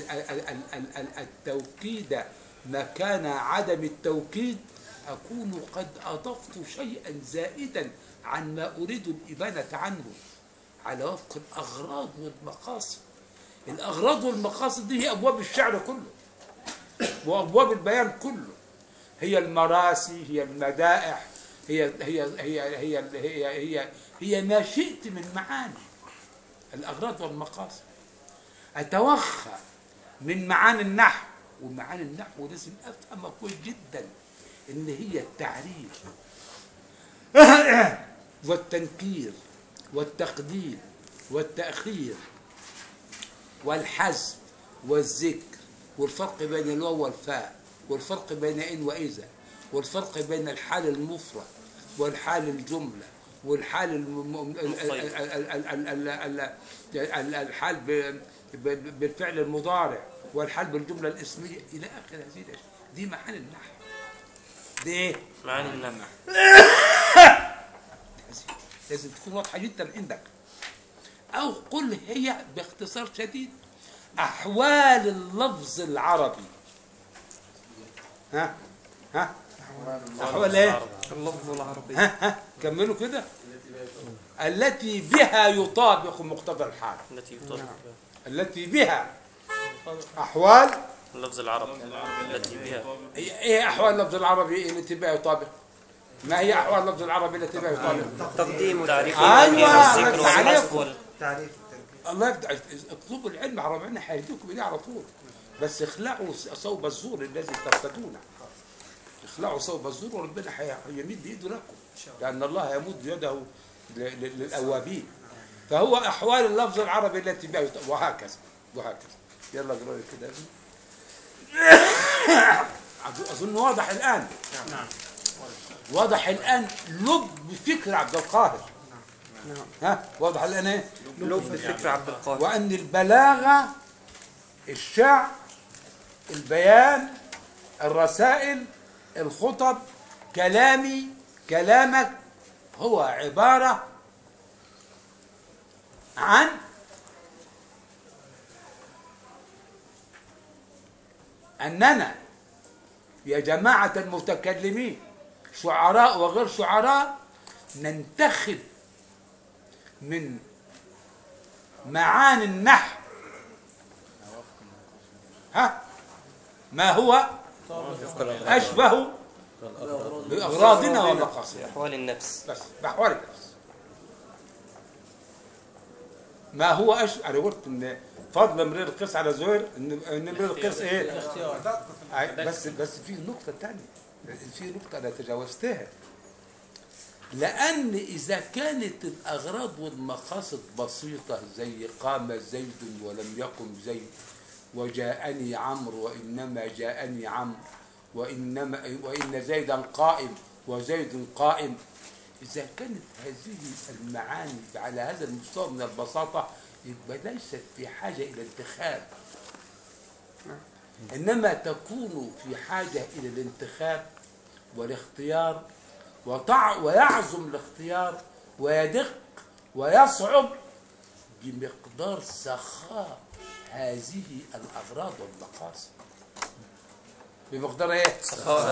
التوكيد مكان عدم التوكيد أكون قد أضفت شيئا زائدا عن ما أريد الإبانة عنه، على وفق الأغراض والمقاصد. الأغراض والمقاصد دي هي أبواب الشعر كله وأبواب البيان كله، هي المراسي، هي المدائح، هي هي هي هي هي هي, هي ما شئت من معاني الأغراض والمقاصد. أتوخى من معاني النحو، ومعاني النحو لازم أفهمها كويس جدا إن هي التعريف والتنكير والتقديم والتأخير والحذف والذكر، والفرق بين الواو والفاء، والفرق بين إن وإذا، والفرق بين الحال المفرد والحال الجملة، والحال الم... الحال بالفعل المضارع، والحال بالجملة الاسمية إلى آخر هذه الأشياء. دي معاني النحو. دي ايه؟ معاني النحو. لازم تكون واضحه جدا عندك. او قل هي باختصار شديد احوال اللفظ العربي. ها ها احوال ايه؟ اللفظ العربي. ها ها كملوا كده. التي بها يطابق مقتضى الحال. التي يطابق التي بها احوال اللفظ العربي التي بها. ايه احوال اللفظ العربي التي بها يطابق؟ ما هي احوال اللفظ العربي التي بها يطابق؟ تقديم تعريف أيوة، الذكر تعريف. والحذف وال- تعريف التركيب. الله يفتح. اطلبوا العلم على ربنا هيديكم اليه على طول، بس اخلعوا صوب الزور الذي ترتدونه. اخلعوا صوب الزور وربنا هيمد ايده لكم، لان الله يمد يده ل- ل- للاوابين. فهو احوال اللفظ العربي التي بها يط- وهكذا وهكذا. يلا اقرا لي كده. اظن واضح الان. نعم. واضح الان لب فكر عبد القاهر. ها واضح الان ايه؟ لب الفكر عبد القاهر. وأن البلاغة الشعر البيان الرسائل الخطب كلامي كلامك هو عبارة عن أننا يا جماعة المتكلمين شعراء وغير شعراء ننتخب من معاني النحو ها ما هو أشبه بأغراضنا ومقاصدنا. أحوال النفس. بس بأحوال النفس. ما هو أشبه. أنا قلت إن فضل امرئ القيس على زهير إن إن امرئ القيس إيه؟ أي- بس بس في نقطة ثانية، في نقطة أنا تجاوزتها. لأن إذا كانت الأغراض والمقاصد بسيطة زي قام زيد ولم يقم زيد وجاءني عمرو وإنما جاءني عمرو وإنما وإن زيدا قائم وزيد قائم، إذا كانت هذه المعاني على هذا المستوى من البساطة يبقى ليست في حاجة إلى انتخاب، إنما تكون في حاجة إلى الانتخاب والاختيار وطع ويعزم الاختيار ويدق ويصعب بمقدار سخاء هذه الأغراض والمقاصد. بمقدار ايه؟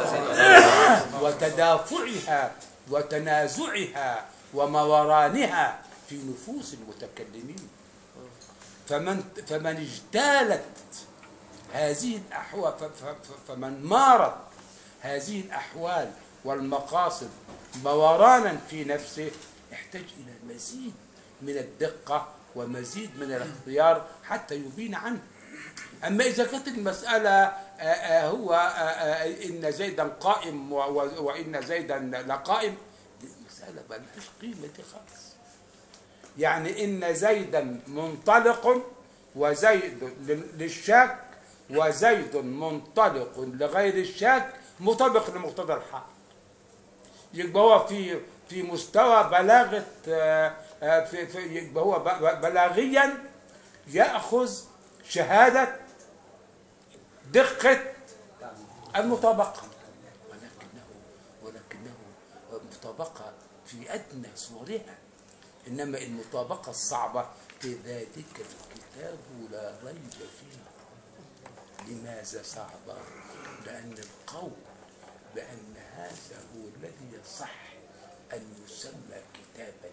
وتدافعها وتنازعها ومورانها في نفوس المتكلمين. فمن فمن اجتالت هذه الأحوال فمن مارت هذه الأحوال والمقاصد مورانا في نفسه يحتاج إلى مزيد من الدقة ومزيد من الاختيار حتى يبين عنه. أما إذا كانت المسألة هو إن زيدا قائم وإن زيدا لقائم، المسألة ما لهاش قيمة دي خالص. يعني إن زيدا منطلق وزيد للشاك وزيد منطلق لغير الشاك مطابق لمقتضى الحال. يبقى هو في في مستوى بلاغة في في يبقى هو بلاغيا يأخذ شهادة دقة المطابقة، ولكنه ولكنه مطابقة في أدنى صورها. إنما المطابقة الصعبة كذلك الكتاب لا ريب فيه. لماذا صعبة؟ لأن القول بأن هذا هو الذي يصح أن يسمى كتابا.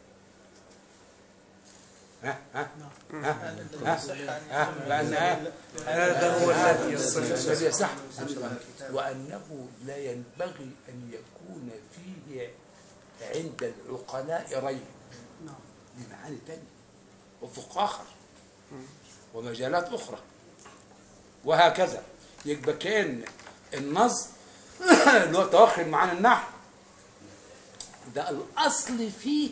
ها ها ها ها بأن هذا هو الذي الذي يصح، وأنه لا ينبغي أن يكون فيه عند العقلاء ريب لمعاني ثانية وفق آخر ومجالات أخرى وهكذا. يبقى كأن النص اللي هو توخي معاني النحو ده الأصل فيه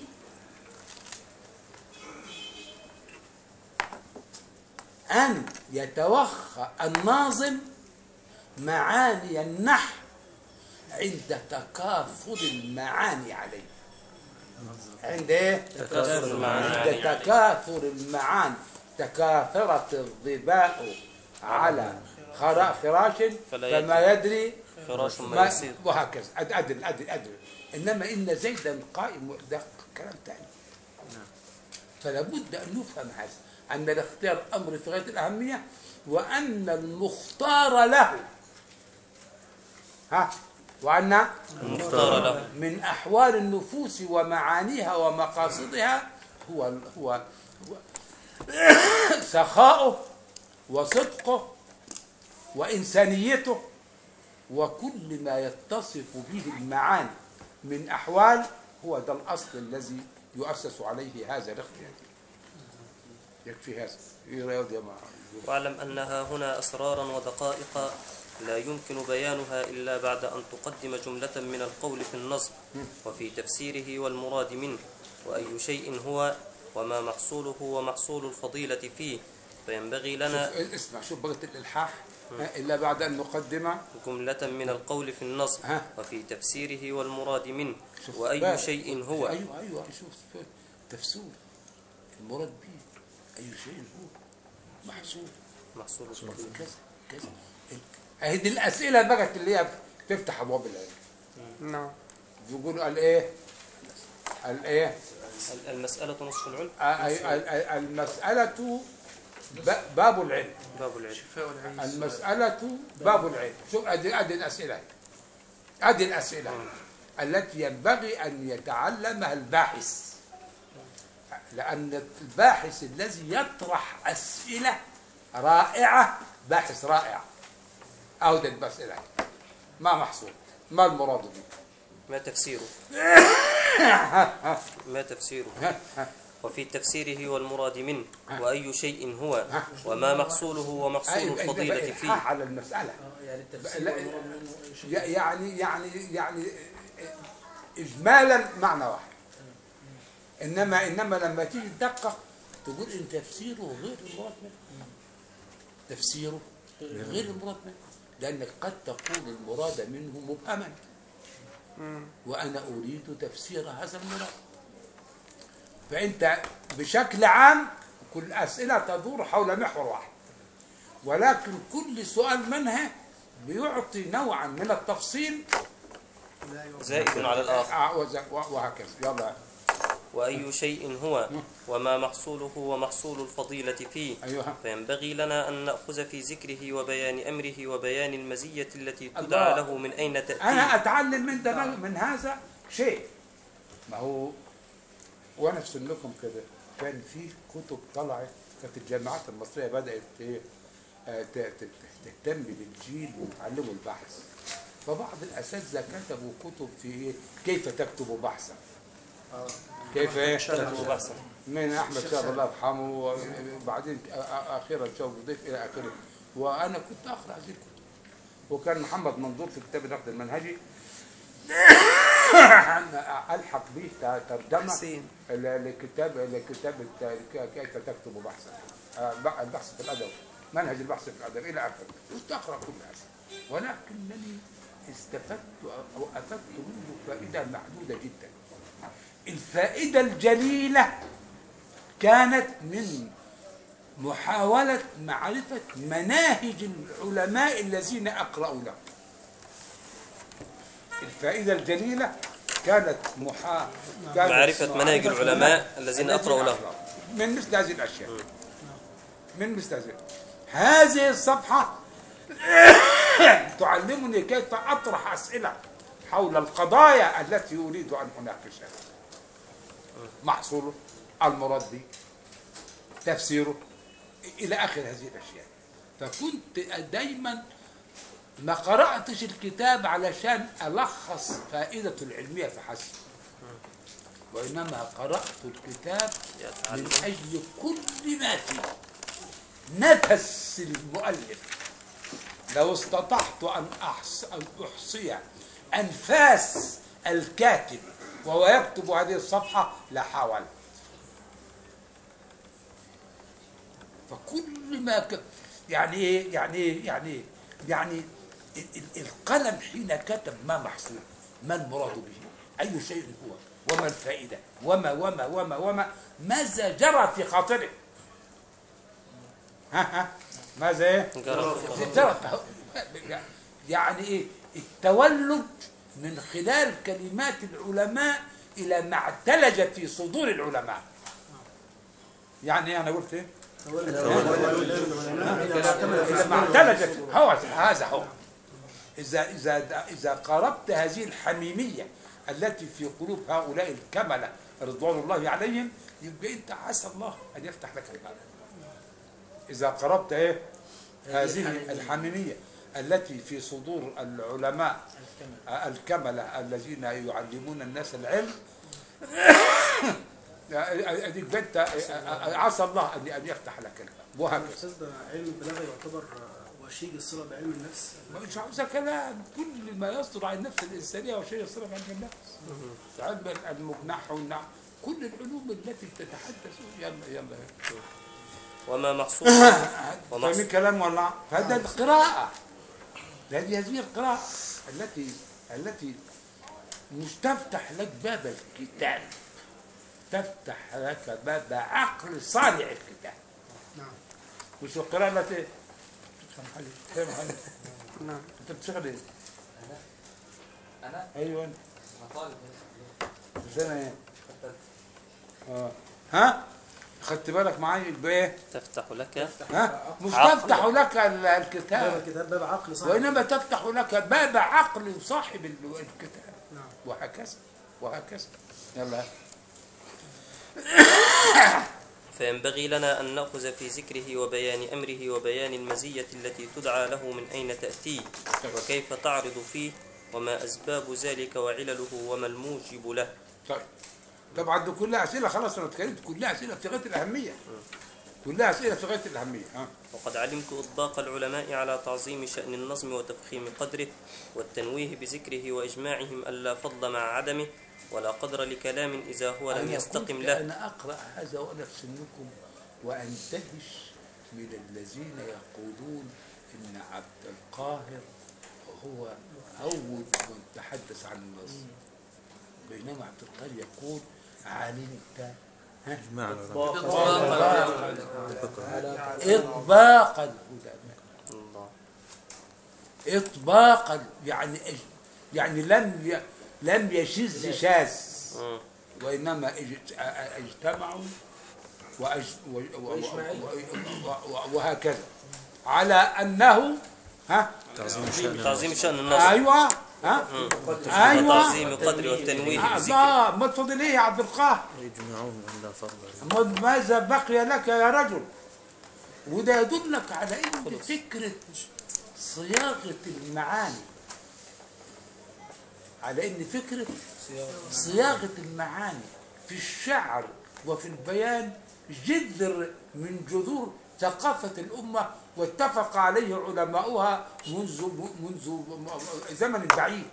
أن يتوخى الناظم معاني النحو عند تكافؤ المعاني عليه. عند ايه؟ تكاثر المعاني عند تكاثر المعاني. تكاثرت الظباء على خرا- فراش فلا فما يدري فراش ما ما يصير. وهكذا أدل أدل أدل إنما إن زيدا قائم ده كلام ثاني. فلا بد أن نفهم هذا أن الاختيار أمر في غاية الأهمية، وأن المختار له ها وأن المختار له من أحوال النفوس ومعانيها ومقاصدها هو هو, هو سخاؤه وصدقه وإنسانيته وكل ما يتصف به المعاني من أحوال، هو ده الأصل الذي يؤسس عليه هذا الاختيار. يكفي هذا. إيه رأيك يا جماعة؟ واعلم أنها هنا أسرارا ودقائق لا يمكن بيانها إلا بعد أن تقدم جملة من القول في النظم وفي تفسيره والمراد منه، وأي شيء هو وما محصوله ومحصول الفضيلة فيه، فينبغي لنا شوف اسمع شوف بغة الإلحاح إلا بعد أن نقدم جملة من القول في النظم ها. وفي تفسيره والمراد منه، شوف وأي بقى. شيء هو أيوه أيوه شوف تفسير المراد به أي شيء هو محصول محصول الفضيلة. كذا كذا. أهي دي الأسئلة بقت اللي هي تفتح أبواب العلم. نعم. بيقولوا قال إيه؟ قال إيه؟ المسألة نصف العلم. المسألة باب العلم. باب العلم. شفاء العلم. المسألة باب العلم. شوف أدي أدي الأسئلة أدي الأسئلة التي ينبغي أن يتعلمها الباحث، لأن الباحث الذي يطرح أسئلة رائعة باحث رائع. أو ده المسألة ما محصول، ما المراد به، ما تفسيره ما تفسيره وفي تفسيره والمراد منه، وأي شيء هو وما محصوله ومحصول الفضيلة فيه. على المسألة يعني التفسير والمراد منه شيء. يعني يعني يعني إجمالا معنى واحد، إنما إنما لما تيجي تدقق تقول إن تفسيره غير المراد منه، تفسيره غير المراد منه، لأنك قد تقول المراد منه مبهما وأنا أريد تفسير هذا المراد. فأنت بشكل عام كل أسئلة تدور حول محور واحد، ولكن كل سؤال منها بيعطي نوعا من التفصيل زائد على الآخر. وهكذا. يلا. وأي شيء هو وما محصوله ومحصول الفضيلة فيه. أيوة. فينبغي لنا أن نأخذ في ذكره وبيان أمره وبيان المزية التي تدعى له من أين تأتي. أنا أتعلم من ده من هذا شيء. ما هو وأنا في سنكم كده كان في كتب طلعت، كانت الجامعات المصرية بدأت تهتم بالجيل وتعلموا البحث، فبعض الأساتذة كتبوا كتب في كيف تكتب بحثا. كيف تكتب بحثا من أحمد شاب الله يرحمه، وبعدين أخيرا شوف ضيف إلى آخره. وأنا كنت أقرأ هذه الكتب، وكان محمد منظور في كتاب النقد المنهجي ألحق به ترجمة لكتاب لكتاب كيف تكتب بحثا، البحث في الأدب، منهج البحث في الأدب إلى آخره. كنت أقرأ كل هذا، ولكنني استفدت أو أفدت منه فائدة محدودة جدا. الفائدة الجليلة كانت من محاولة معرفة مناهج العلماء الذين أقرأوا لهم. الفائدة الجليلة كانت محا... معرفة مناهج العلماء الذين أقرأوا لهم من مثل هذه الأشياء. من مثل هذه هذه الصفحة تعلمني كيف أطرح أسئلة حول القضايا التي أريد أن أناقشها، محصوله، المراد به، تفسيره، إلى آخر هذه الأشياء. فكنت دايما ما قرأتش الكتاب علشان ألخص فائدة العلمية فحسب، وإنما قرأت الكتاب من أجل كل ما فيه. نفس المؤلف لو استطعت أن أحصي أنفاس الكاتب وهو يكتب هذه الصفحة لحاول. فكل ما ك... يعني ايه يعني ايه يعني ايه يعني القلم حين كتب ما محصول، ما المراد به، أي شيء هو، وما الفائدة، وما وما وما وما ماذا جرى في خاطره. ها ها ماذا ايه؟ جرت. يعني ايه؟ التولد من خلال كلمات العلماء الى ما اعتلج في صدور العلماء. يعني ايه انا قلت ايه؟ الى ما اعتلجت. هو هذا هو. اذا اذا اذا قاربت هذه الحميميه التي في قلوب هؤلاء الكمله رضوان الله عليهم، يبقى انت عسى الله ان يفتح لك الباب. اذا قربت ايه؟ هذه الحميميه التي في صدور العلماء الكمله الذين يعلمون الناس العلم، اديك انت عسى الله ان ان يفتح لك الباب. وهكذا. استاذ ده علم البلاغه يعتبر وشيج الصله بعلم النفس. مش عاوزة كلام، كل ما يصدر عن النفس الإنسانية وشيء يصدر عن النفس. علم المجنح والنحو، كل العلوم التي تتحدث. يلا يلا وما محصول فاهمين كلام ولا؟ فهذا القراءة، هذه هذه القراءة التي التي مش تفتح لك باب الكتاب، تفتح لك باب عقل صانع الكتاب. نعم. مش القراءة التي فاهم حاجة؟ فاهم حاجة؟ نعم. انت بتشتغل ايه؟ انا ايوه انت طالب سنة ايه؟ اه ها؟ خدت بالك معايا بايه؟ تفتح لك ها؟ مش عقل. تفتح لك ال- باب الكتاب، الكتاب باب عقل صح. وانما تفتح لك باب عقل صاحب ال- الكتاب. نعم. وهكذا وهكذا. يلا. فينبغي لنا أن نأخذ في ذكره وبيان أمره وبيان المزية التي تدعى له من أين تأتي وكيف تعرض فيه وما أسباب ذلك وعلله وما الموجب له. طيب طبعا دي كلها اسئله، خلاص انا اتكلمت، كلها اسئله في غايه الاهميه. كلها اسئله في غايه الاهميه. ها. وقد علمت إطباق العلماء على تعظيم شأن النظم وتفخيم قدره والتنويه بذكره وإجماعهم ألا فضل مع عدمه ولا قدر لكلام إذا هو لم أنا يستقم كنت له. أنا أقرأ هذا وأنا في سنكم وأندهش من الذين يقولون إن عبد القاهر هو أول من تحدث عن النص، بينما عبد القاهر يقول علمت إطباق الهدى. الله. إطباقا يعني يعني لم ي... لم يشذ شاذ، مم. وإنما اج- اجتمعوا وأج- و- و- و- و- وهكذا على أنه ها تعظيم شأن النظم. أيوة ها أيوة وتعظيم قدره والتنويه بذكره. الله. ما تفضل إيه يا عبد القاهر؟ يجمعون عند فضل. ما- ماذا بقي لك يا رجل؟ وده يدلك على ان فكره صياغه المعاني، على ان فكره صياغه المعاني في الشعر وفي البيان جذر من جذور ثقافه الامه، واتفق عليه علماؤها منذ منذ زمن بعيد،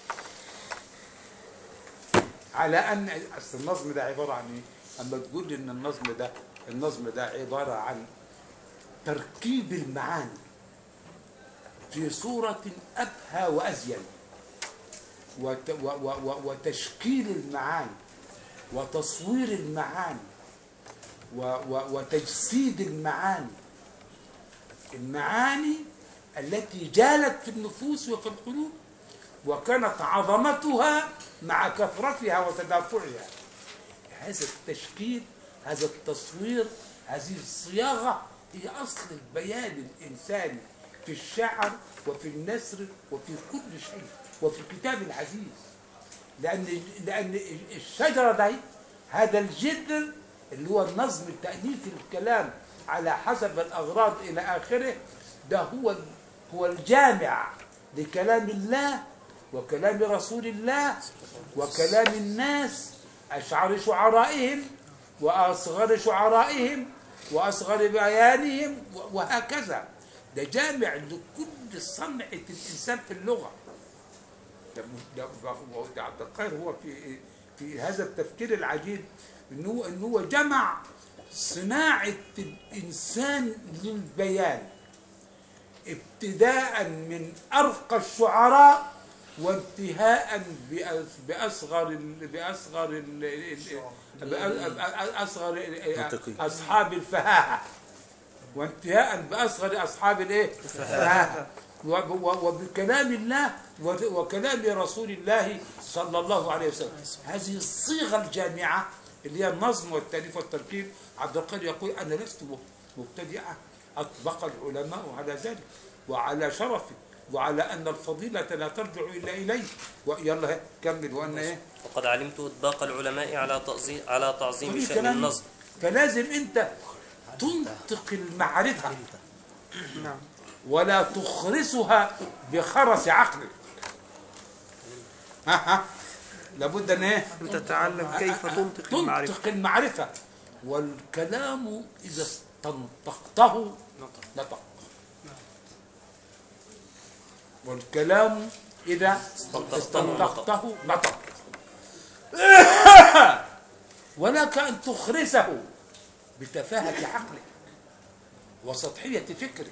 على ان اصل النظم ده عباره عن ايه؟ اما تقول لي ان النظم ده النظم ده عباره عن تركيب المعاني في صورة أبهى وأزين، وت و و و وتشكيل المعاني وتصوير المعاني و و وتجسيد المعاني، المعاني التي جالت في النفوس وفي القلوب وكانت عظمتها مع كثرتها وتدافعها. هذا التشكيل، هذا التصوير، هذه الصياغة هي أصل البيان الإنساني في الشعر وفي النثر وفي كل شيء وفي الكتاب العزيز. لأن لأن الشجرة دي، هذا الجذر اللي هو النظم التأنيثي الكلام على حسب الأغراض إلى آخره، ده هو هو الجامع لكلام الله وكلام رسول الله وكلام الناس، أشعر شعرائهم وأصغر شعرائهم وأصغر بيانهم وهكذا. ده جامع لكل صنعة الإنسان في اللغة. ده ده عبد القاهر هو في في هذا التفكير العجيب إنه إنه هو جمع صناعة الإنسان للبيان، ابتداء من أرقى الشعراء وانتهاء بأصغر بأصغر بأصغر أصحاب الفهاهة. وانتهاء بأصغر أصحاب الإيه؟ الفهاهة. وبكلام الله وكلام رسول الله صلى الله عليه وسلم. هذه الصيغة الجامعة اللي هي النظم والتأليف والتركيب. عبد القادر يقول أنا لست مبتدئا، أطبق العلماء على ذلك وعلى شرفه وعلى أن الفضيلة لا ترجع إلا إليه. ويلا كمل. وأن إيه؟ وقد علمت إطباق العلماء على تعظيم على تعظيم شأن النظم. فلازم أنت تنطق المعرفة ولا تخرسها بخرس عقلك. ها ها لابد ان ايه؟ أن تتعلم كيف تنطق المعرفة. تنطق المعرفة. والكلام إذا استنطقته نطق. والكلام إذا استنطقته نطق. ولك أن تخرسه بتفاهة عقلك وسطحية فكرك.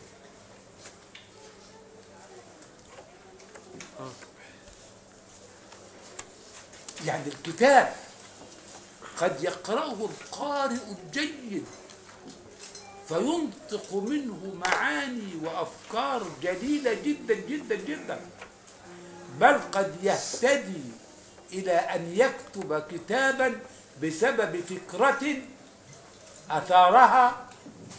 يعني الكتاب قد يقرأه القارئ الجيد فينطق منه معاني وأفكار جليلة جدا جدا جدا، بل قد يهتدي إلى أن يكتب كتابا بسبب فكرة أثارها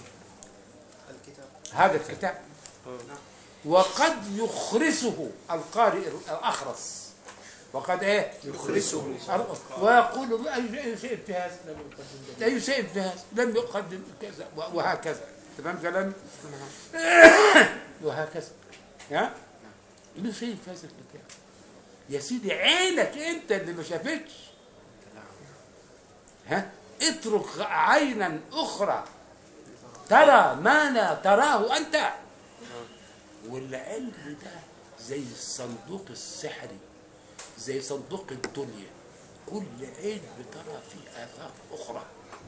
هذا الكتاب. وقد يخرسه القارئ الأخرس، وقد ايه يخرسه ويقول اي شيء في هذا، اي شيء في هذا لم يقدم كذا وهكذا. تمام كلام؟ وهكذا. ها له شيء في هذا الكتاب يا سيدي، عينك انت اللي ما شافتش. ها اترك عينا اخرى ترى ما لا تراه انت. والعلم ده زي الصندوق السحري، زي صندوق الدنيا، كل عين بترى فيه آفاق أخرى.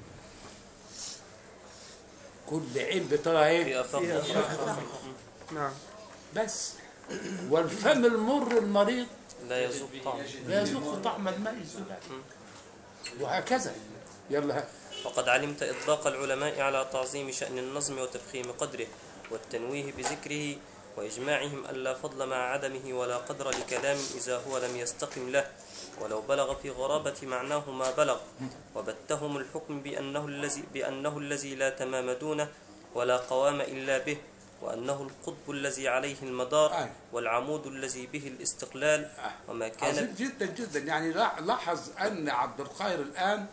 كل عين بترى ايه؟ في آفاق أخرى. نعم. بس والفم المر المريض لا يذوق طعم لا يذوق طعم الماء الزلال. وهكذا. يلا. وقد علمت إطلاق العلماء على تعظيم شأن النظم وتفخيم قدره والتنويه بذكره وإجماعهم ألا فضل مع عدمه ولا قدر لكلام إذا هو لم يستقم له ولو بلغ في غرابة معناه ما بلغ، وبتهم الحكم بأنه الذي بأنه الذي لا تمام دونه ولا قوام إلا به، وأنه القطب الذي عليه المدار والعمود الذي به الاستقلال. وما كان عظيم جدا جدا. يعني لاحظ أن عبد القاهر الآن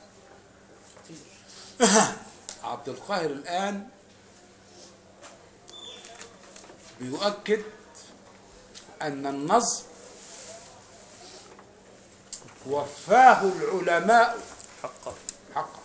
عبد القاهر الآن بيؤكد أن النظم وفاه العلماء حقا حقا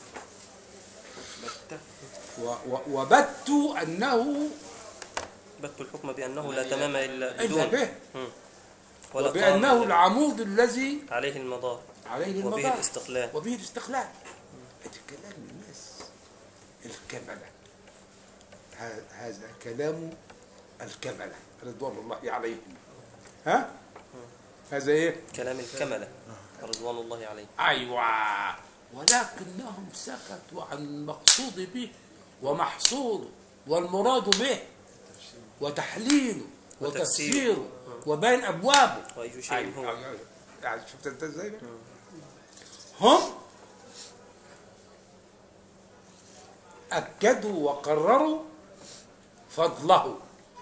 وبتوا أنه بت الحكم بأنه لا تمام إلا إلا به، ولا وبأنه العمود الذي عليه المدار عليه المدار وبه الاستقلال وبه الاستقلال. كلام الناس الكملة، هذا كلام الكملة رضوان الله عليهم. ها هذا ايه؟ كلام الكملة رضوان الله عليهم. ايوه. ولكنهم سكتوا عن المقصود به ومحصوده والمراد به وتحليله وتفسيره وبين ابوابه واي شيء هو. يعني شفت انت ازاي؟ هم اكدوا وقرروا فضله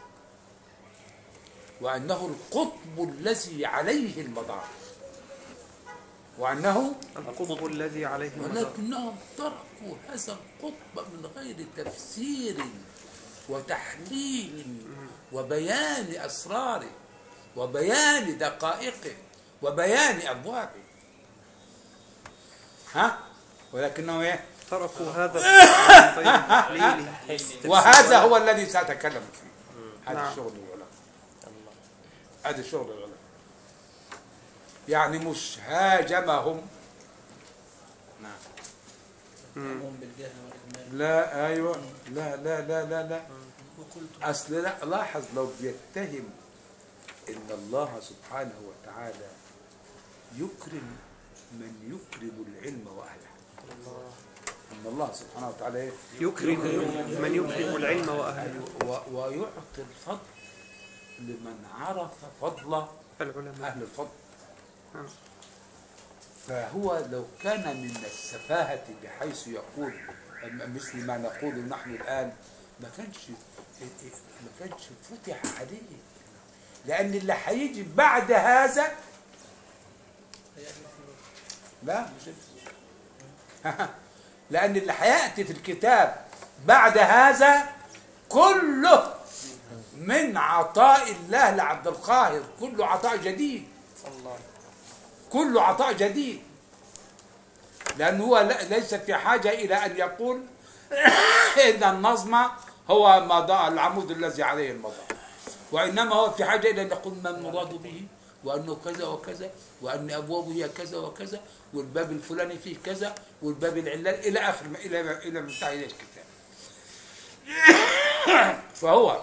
وأنه القطب الذي عليه المدار، وأنه القطب الذي عليه المدار، ولكنهم تركوا هذا القطب من غير تفسير وتحليل وبيان أسراره وبيان دقائقه وبيان أبوابه. ها ولكنهم ايه؟ تركوا هذا التحليل. وهذا هو الذي سأتكلم فيه. هذا نعم. الشغل العلماء، هذا الشغل العلماء. يعني مش هاجمهم، نعم، لا ايوه لا لا لا لا لا اصل لا، لاحظ لو بيتهم ان الله سبحانه وتعالى يكرم من يكرم العلم واهله. ان الله سبحانه وتعالى ايه؟ يكرم من يكرم العلم وأهله. و- ويعطي الفضل لمن عرف فضل العلماء. اهل الفضل. نعم. فهو لو كان من السفاهة بحيث يقول مثل ما نقول نحن الآن ما كانش ما كانش فتح عليه، لأن اللي هيجي بعد هذا لا مش لأن اللي هيأتي في الكتاب بعد هذا كله من عطاء الله لعبد القاهر، كله عطاء جديد، الله. كله كله عطاء جديد، لأنه هو ليس في حاجة إلى أن يقول إن النظم هو مضاء العمود الذي عليه المضاء، وإنما هو في حاجة إلى أن يقول ما المراد به، وأنه كذا وكذا، وأن أبوابه هي كذا وكذا، والباب الفلاني فيه كذا، والباب العلاني إلى آخر إلى إلى منتهى الكتاب. فهو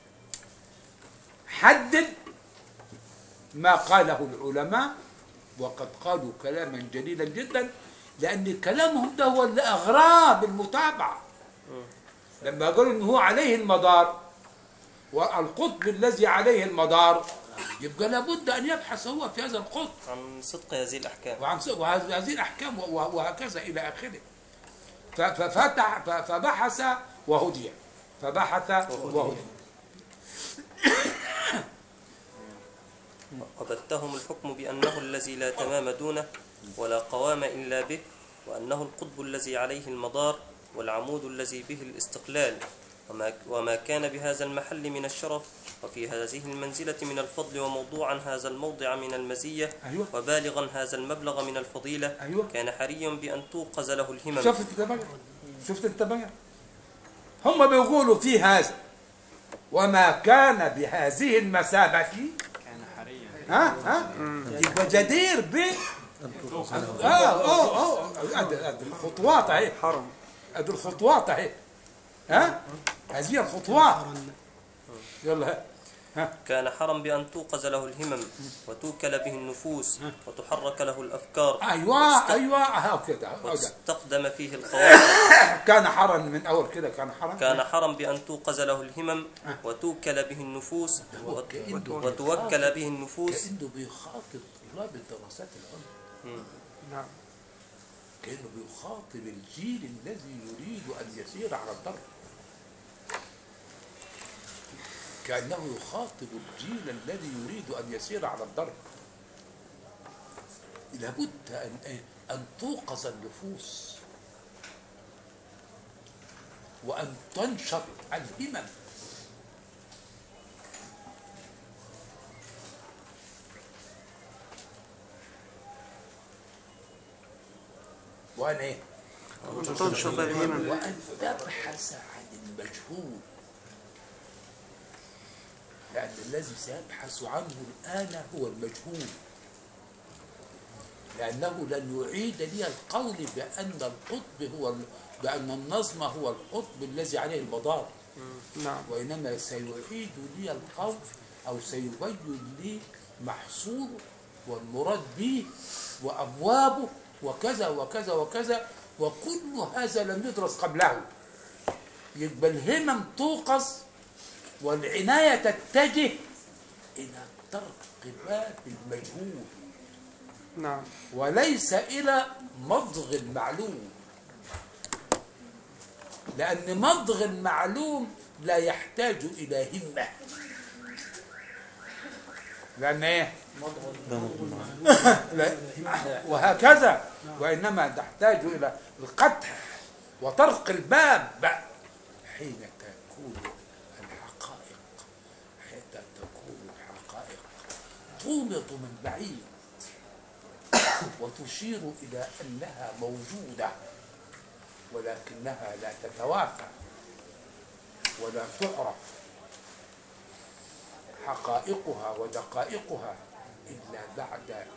حدد ما قاله العلماء، وقد قالوا كلاما جليلا جدا، لأن كلامهم ده هو اللي أغراه بالمتابعة. لما قالوا إن هو عليه المدار والقطب الذي عليه المدار، يبقى لابد أن يبحث هو في هذا القطب عن صدق هذه الأحكام. وعن هذه الأحكام وهكذا إلى آخره. ففتح فبحث وهدي، فبحث وهدي. وبتهم الحكم بأنه الذي لا تمام دونه ولا قوام إلا به، وأنه القطب الذي عليه المدار والعمود الذي به الاستقلال، وما, وما كان بهذا المحل من الشرف وفي هذه المنزلة من الفضل، وموضوعا هذا الموضع من المزية، أيوة. وبالغا هذا المبلغ من الفضيلة. أيوة. كان حريا بأن توقظ له الهمم. شفت انت بقى؟ شفت انت بقى؟ هم بيقولوا في هذا وما كان بهذه المثابة كان حريا. ها ها يبقى جدير ب اه اه اه ادي الخطوات اهي، حرم. ادي الخطوات اهي، ها هذه الخطوات. يلا ها. كان حرم بأن توقظ له الهمم وتوكل به النفوس وتحرك له الأفكار. ايوه ايوه ها كده. واستخدم فيه الخواطر. كان حرم من اول كده، كان حرم كان حرم بأن توقظ له الهمم وتوكل به النفوس وتوكل به النفوس. كأنه بيخاطب طلاب الدراسات العليا. نعم. كأنه بيخاطب الجيل الذي يريد أن يسير على الضرب، كأنه يخاطب الجيل الذي يريد أن يسير على الضرب. لابد أن أن توقظ النفوس وأن تنشط الهمم. وأن إيه؟ تنشط الهمم. وأن تبحث عن المجهول، لأن الذي سيبحث عنه الآن هو المجهول، لأنه لن يعيد لي القول بأن القطب هو بأن النظم هو القطب الذي عليه المدار. نعم. وإنما سيعيد لي القول أو سيبين لي محصوله والمراد به وأبوابه وكذا وكذا وكذا، وكل هذا لم يدرس قبله. يبقى الهمم توقظ والعناية تتجه إلى طرق باب المجهول، نعم. وليس إلى مضغ المعلوم، لأن مضغ المعلوم لا يحتاج إلى همة. لأن إيه؟ وهكذا، وإنما تحتاج إلى القدح وطرق الباب حين تكون الحقائق حين تكون الحقائق تومض من بعيد وتشير إلى أنها موجودة، ولكنها لا تتوافى ولا تعرف حقائقها ودقائقها إلا بعد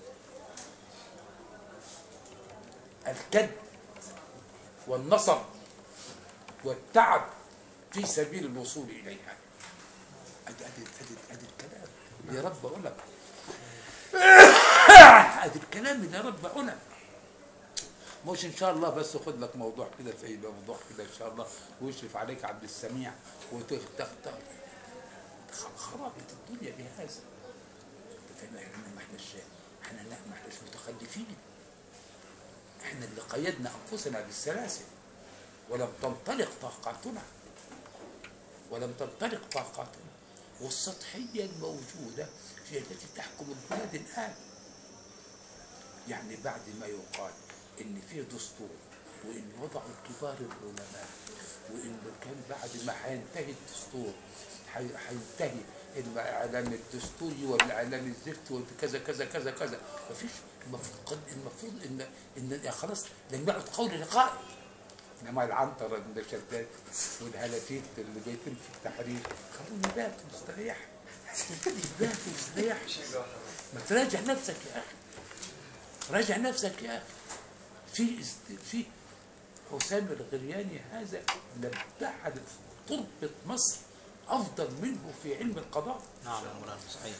الكد والنصب والتعب في سبيل الوصول إليها. أدي أدي أدي أدي الكلام يا رب أقول أدي الكلام يا رب أقول. مش ان شاء الله بس خد لك موضوع كده في موضوع كده ان شاء الله ويشرف عليك عبد السميع وتختار خرابة الدنيا بهذا. فاحنا ما احناش احنا لا ما احناش متخلفين، احنا اللي قيدنا انفسنا بالسلاسل ولم تنطلق طاقاتنا ولم تنطلق طاقاتنا والسطحية الموجودة هي التي تحكم البلاد الآن. يعني بعد ما يقال إن في دستور وإن وضعوا كبار العلماء وإن كان بعد ما حينتهي الدستور حينتهي الإعلام الدستوري والإعلام الزفتي وكذا كذا كذا كذا، مفيش المفروض المفروض إن إن خلاص لم يعد قول لقائي. انما العنتر اللي شداد والهلافيت اللي بيتم في التحرير خلوهم يباتوا مستريح يباتوا مستريح. ما تراجع نفسك يا اخي، راجع نفسك يا اخي. في في حسام الغرياني هذا لم تعد تربط مصر افضل منه في علم القضاء. نعم مولانا صحيح.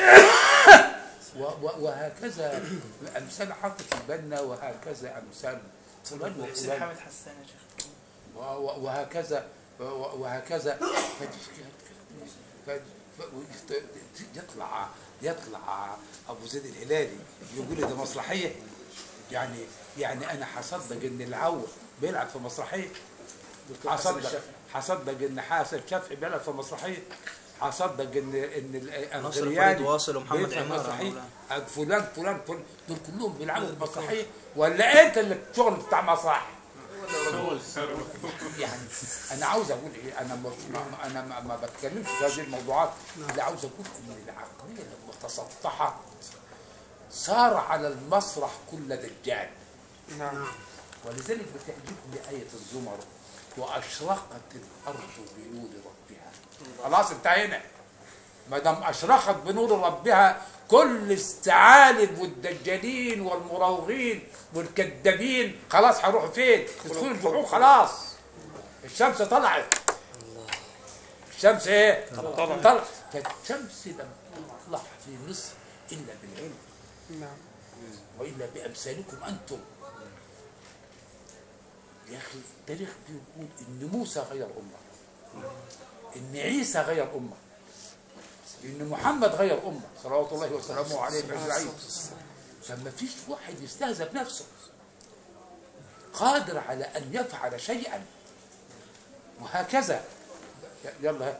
وهكذا امثال عاطف البنا وهكذا امثال فلان وفلان حامد حسان يا شيخ وهكذا وهكذا يطلع يطلع ابو زيد الهلالي يقول لي ده مسرحيه. يعني يعني انا حصدق ان العوض بيلعب في مسرحيه، حصدق حصدق ان حسن شافعي بيلعب في مسرحيه، حصدق ان ان الغرياني واصل ومحمد عماره فلان فلان فلان دول كلهم بيلعبوا في مسرحيه. ولا انت اللي الشغل بتاع مسرح؟ يعني انا عاوز اقول ايه، انا مش انا ما, ما بتكلمش في هذه الموضوعات، اللي عاوز اقول ان العقليه لما تسطحت صار على المسرح كل دجال. نعم. ولذلك بتعجبني آية الزمر وأشرقت الأرض بنور ربها. خلاص انتهينا. ما دام أشرقت بنور ربها كل الثعالب والدجالين والمراوغين والكذابين خلاص هيروحوا فين؟ يدخلوا البحور خلاص. الشمس طلعت. الشمس ايه؟ طلعت. طلعت. فالشمس لم تطلع في مصر إلا بالعلم. نعم. وإلا بأمثالكم أنتم. يا أخي التاريخ بيقول إن موسى غير أمة، إن عيسى غير أمة، إن محمد غير أمة صلوات الله وسلامه عليه أجمعين. فما فيش واحد يستهزأ بنفسه قادر على أن يفعل شيئا. وهكذا يلا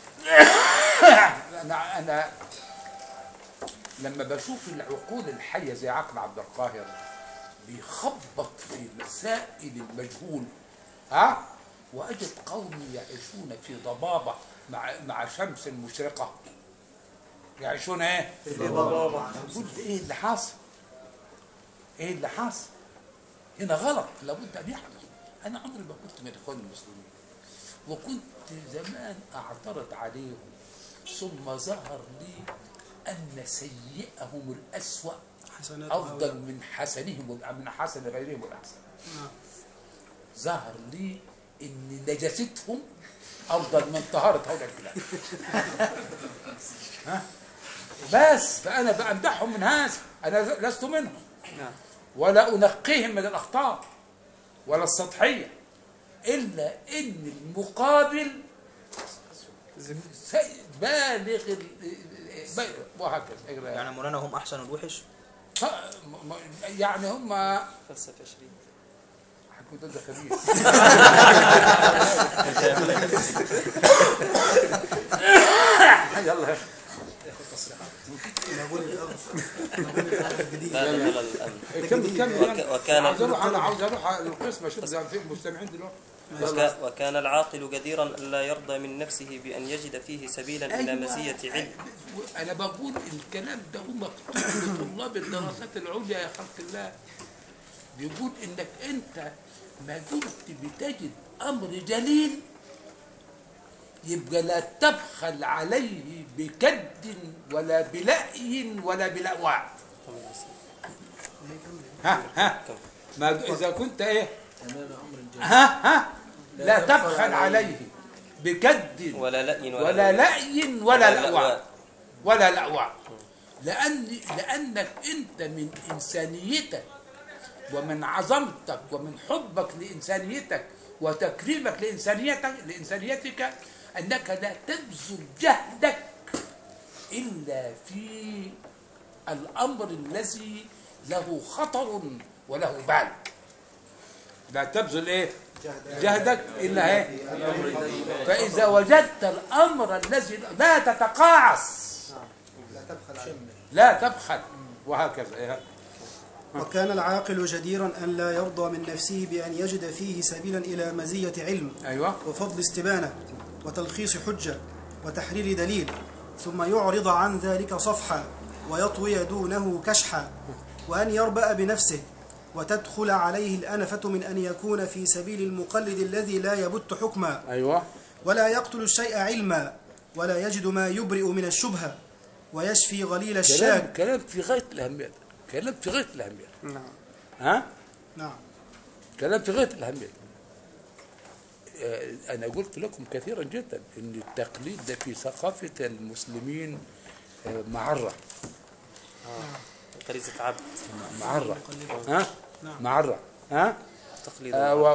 أنا أنا لما بشوف العقول الحية زي عقل عبد القاهر بيخبط في مسائل المجهول، ها، وأجد قومي يعيشون في ضبابة مع مع شمس مشرقة. يعيشون ايه؟ في ضبابة. أقول ايه اللي حاصل؟ ايه اللي حاصل؟ هنا غلط، لابد أن يحدث. أنا عمري ما كنت من إخوان المسلمين، وكنت زمان أعترض عليهم، ثم ظهر لي أن سيئهم الأسوأ أفضل من حسنهم من حسن غيرهم الأحسن. ظهر لي إن نجاستهم أفضل من طهارة هؤلاء البلاد. ها؟ بس فأنا بأمدحهم من هذا، أنا لست منهم ولا أنقيهم من الأخطاء ولا السطحية، إلا إن المقابل بالغ وهكذا. يعني مولانا هم أحسن الوحش؟ يعني هم فلسفة شريف حكوا ده خبيث. يلا كم كم وكان انا عاوز اروح القسم اشوف في المستمعين دلوقتي. وكان العاقل جديرا الا يرضى من نفسه بان يجد فيه سبيلا الى مزيه علم. انا بقول الكلام ده هو مكتوب لطلاب الدراسات العليا يا خلق الله. بيقول انك انت ما دمت بتجد امر جليل يبقى لا تبخل عليه بكد ولا بلأي ولا بلأواء. ها ها ما اذا كنت ايه ها ها لا تبخل عليه بكد ولا لأي ولا لأي ولا لأواء ولا لأواء. لأن لأنك أنت من إنسانيتك ومن عظمتك ومن حبك لإنسانيتك وتكريمك لإنسانيتك لإنسانيتك أنك لا تبذل جهدك إلا في الأمر الذي له خطر وله بال. لا تبذل إيه؟ جهدك إلا إيه؟ فإذا وجدت الأمر الذي لا تتقاعس لا تبخل وهكذا. إيه؟ وكان العاقل جديرا أن لا يرضى من نفسه بأن يجد فيه سبيلا إلى مزية علم أيوة. وفضل استبانة وتلخيص حجة وتحرير دليل، ثم يعرض عن ذلك صفحا ويطوي دونه كشحا، وأن يربأ بنفسه وتدخل عليه الأنفة من أن يكون في سبيل المقلد الذي لا يبت حكما. أيوة. ولا يقتل الشيء علما ولا يجد ما يبرئ من الشبهة ويشفي غليل الشاك. كلام كلام في غاية الأهمية، كلام في غاية الأهمية. نعم. ها؟ نعم. كلام في غاية الأهمية. أنا قلت لكم كثيرا جدا أن التقليد ده في ثقافة المسلمين معرة. غريزة عبد. معرة. ها؟ معرة. ها؟ تقليد. آه و...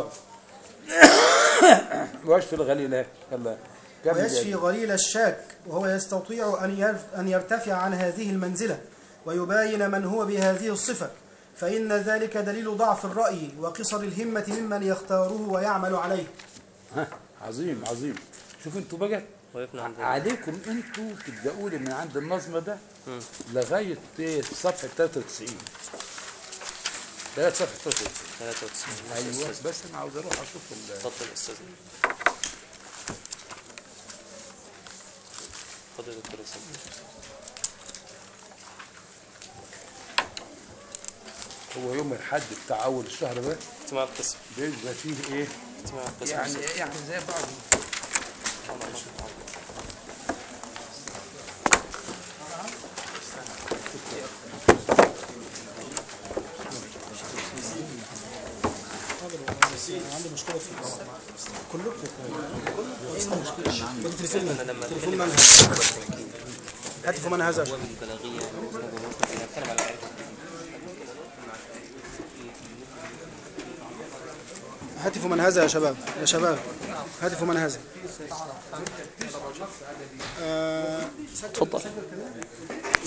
واشفي الغليل. يلا. ويشفي غليل الشاك، وهو يستطيع أن يرتفع عن هذه المنزلة ويباين من هو بهذه الصفة، فإن ذلك دليل ضعف الرأي وقصر الهمة ممن يختاره ويعمل عليه. ها عظيم عظيم. شوف انتوا بقى عليكم انتوا تبدأوا لي من عند النظم ده م. لغاية صفحة ثلاثة وتسعين. لغاية صفحة ثلاثة وتسعين. ايوه بس انا عاوز اروح اشوف. اتفضل استاذ. اتفضل يا دكتور اسامه. هو يوم الحد بتاع اول الشهر ده اجتماع القسم بيبقى فيه ايه؟ اجتماع القسم يعني يعني زي بعض. عندي مشكلة في كلكم تليفون تليفون من هاتفوا من هذا هاتفوا من هذا يا شباب يا شباب هاتفوا من هذا. تفضل.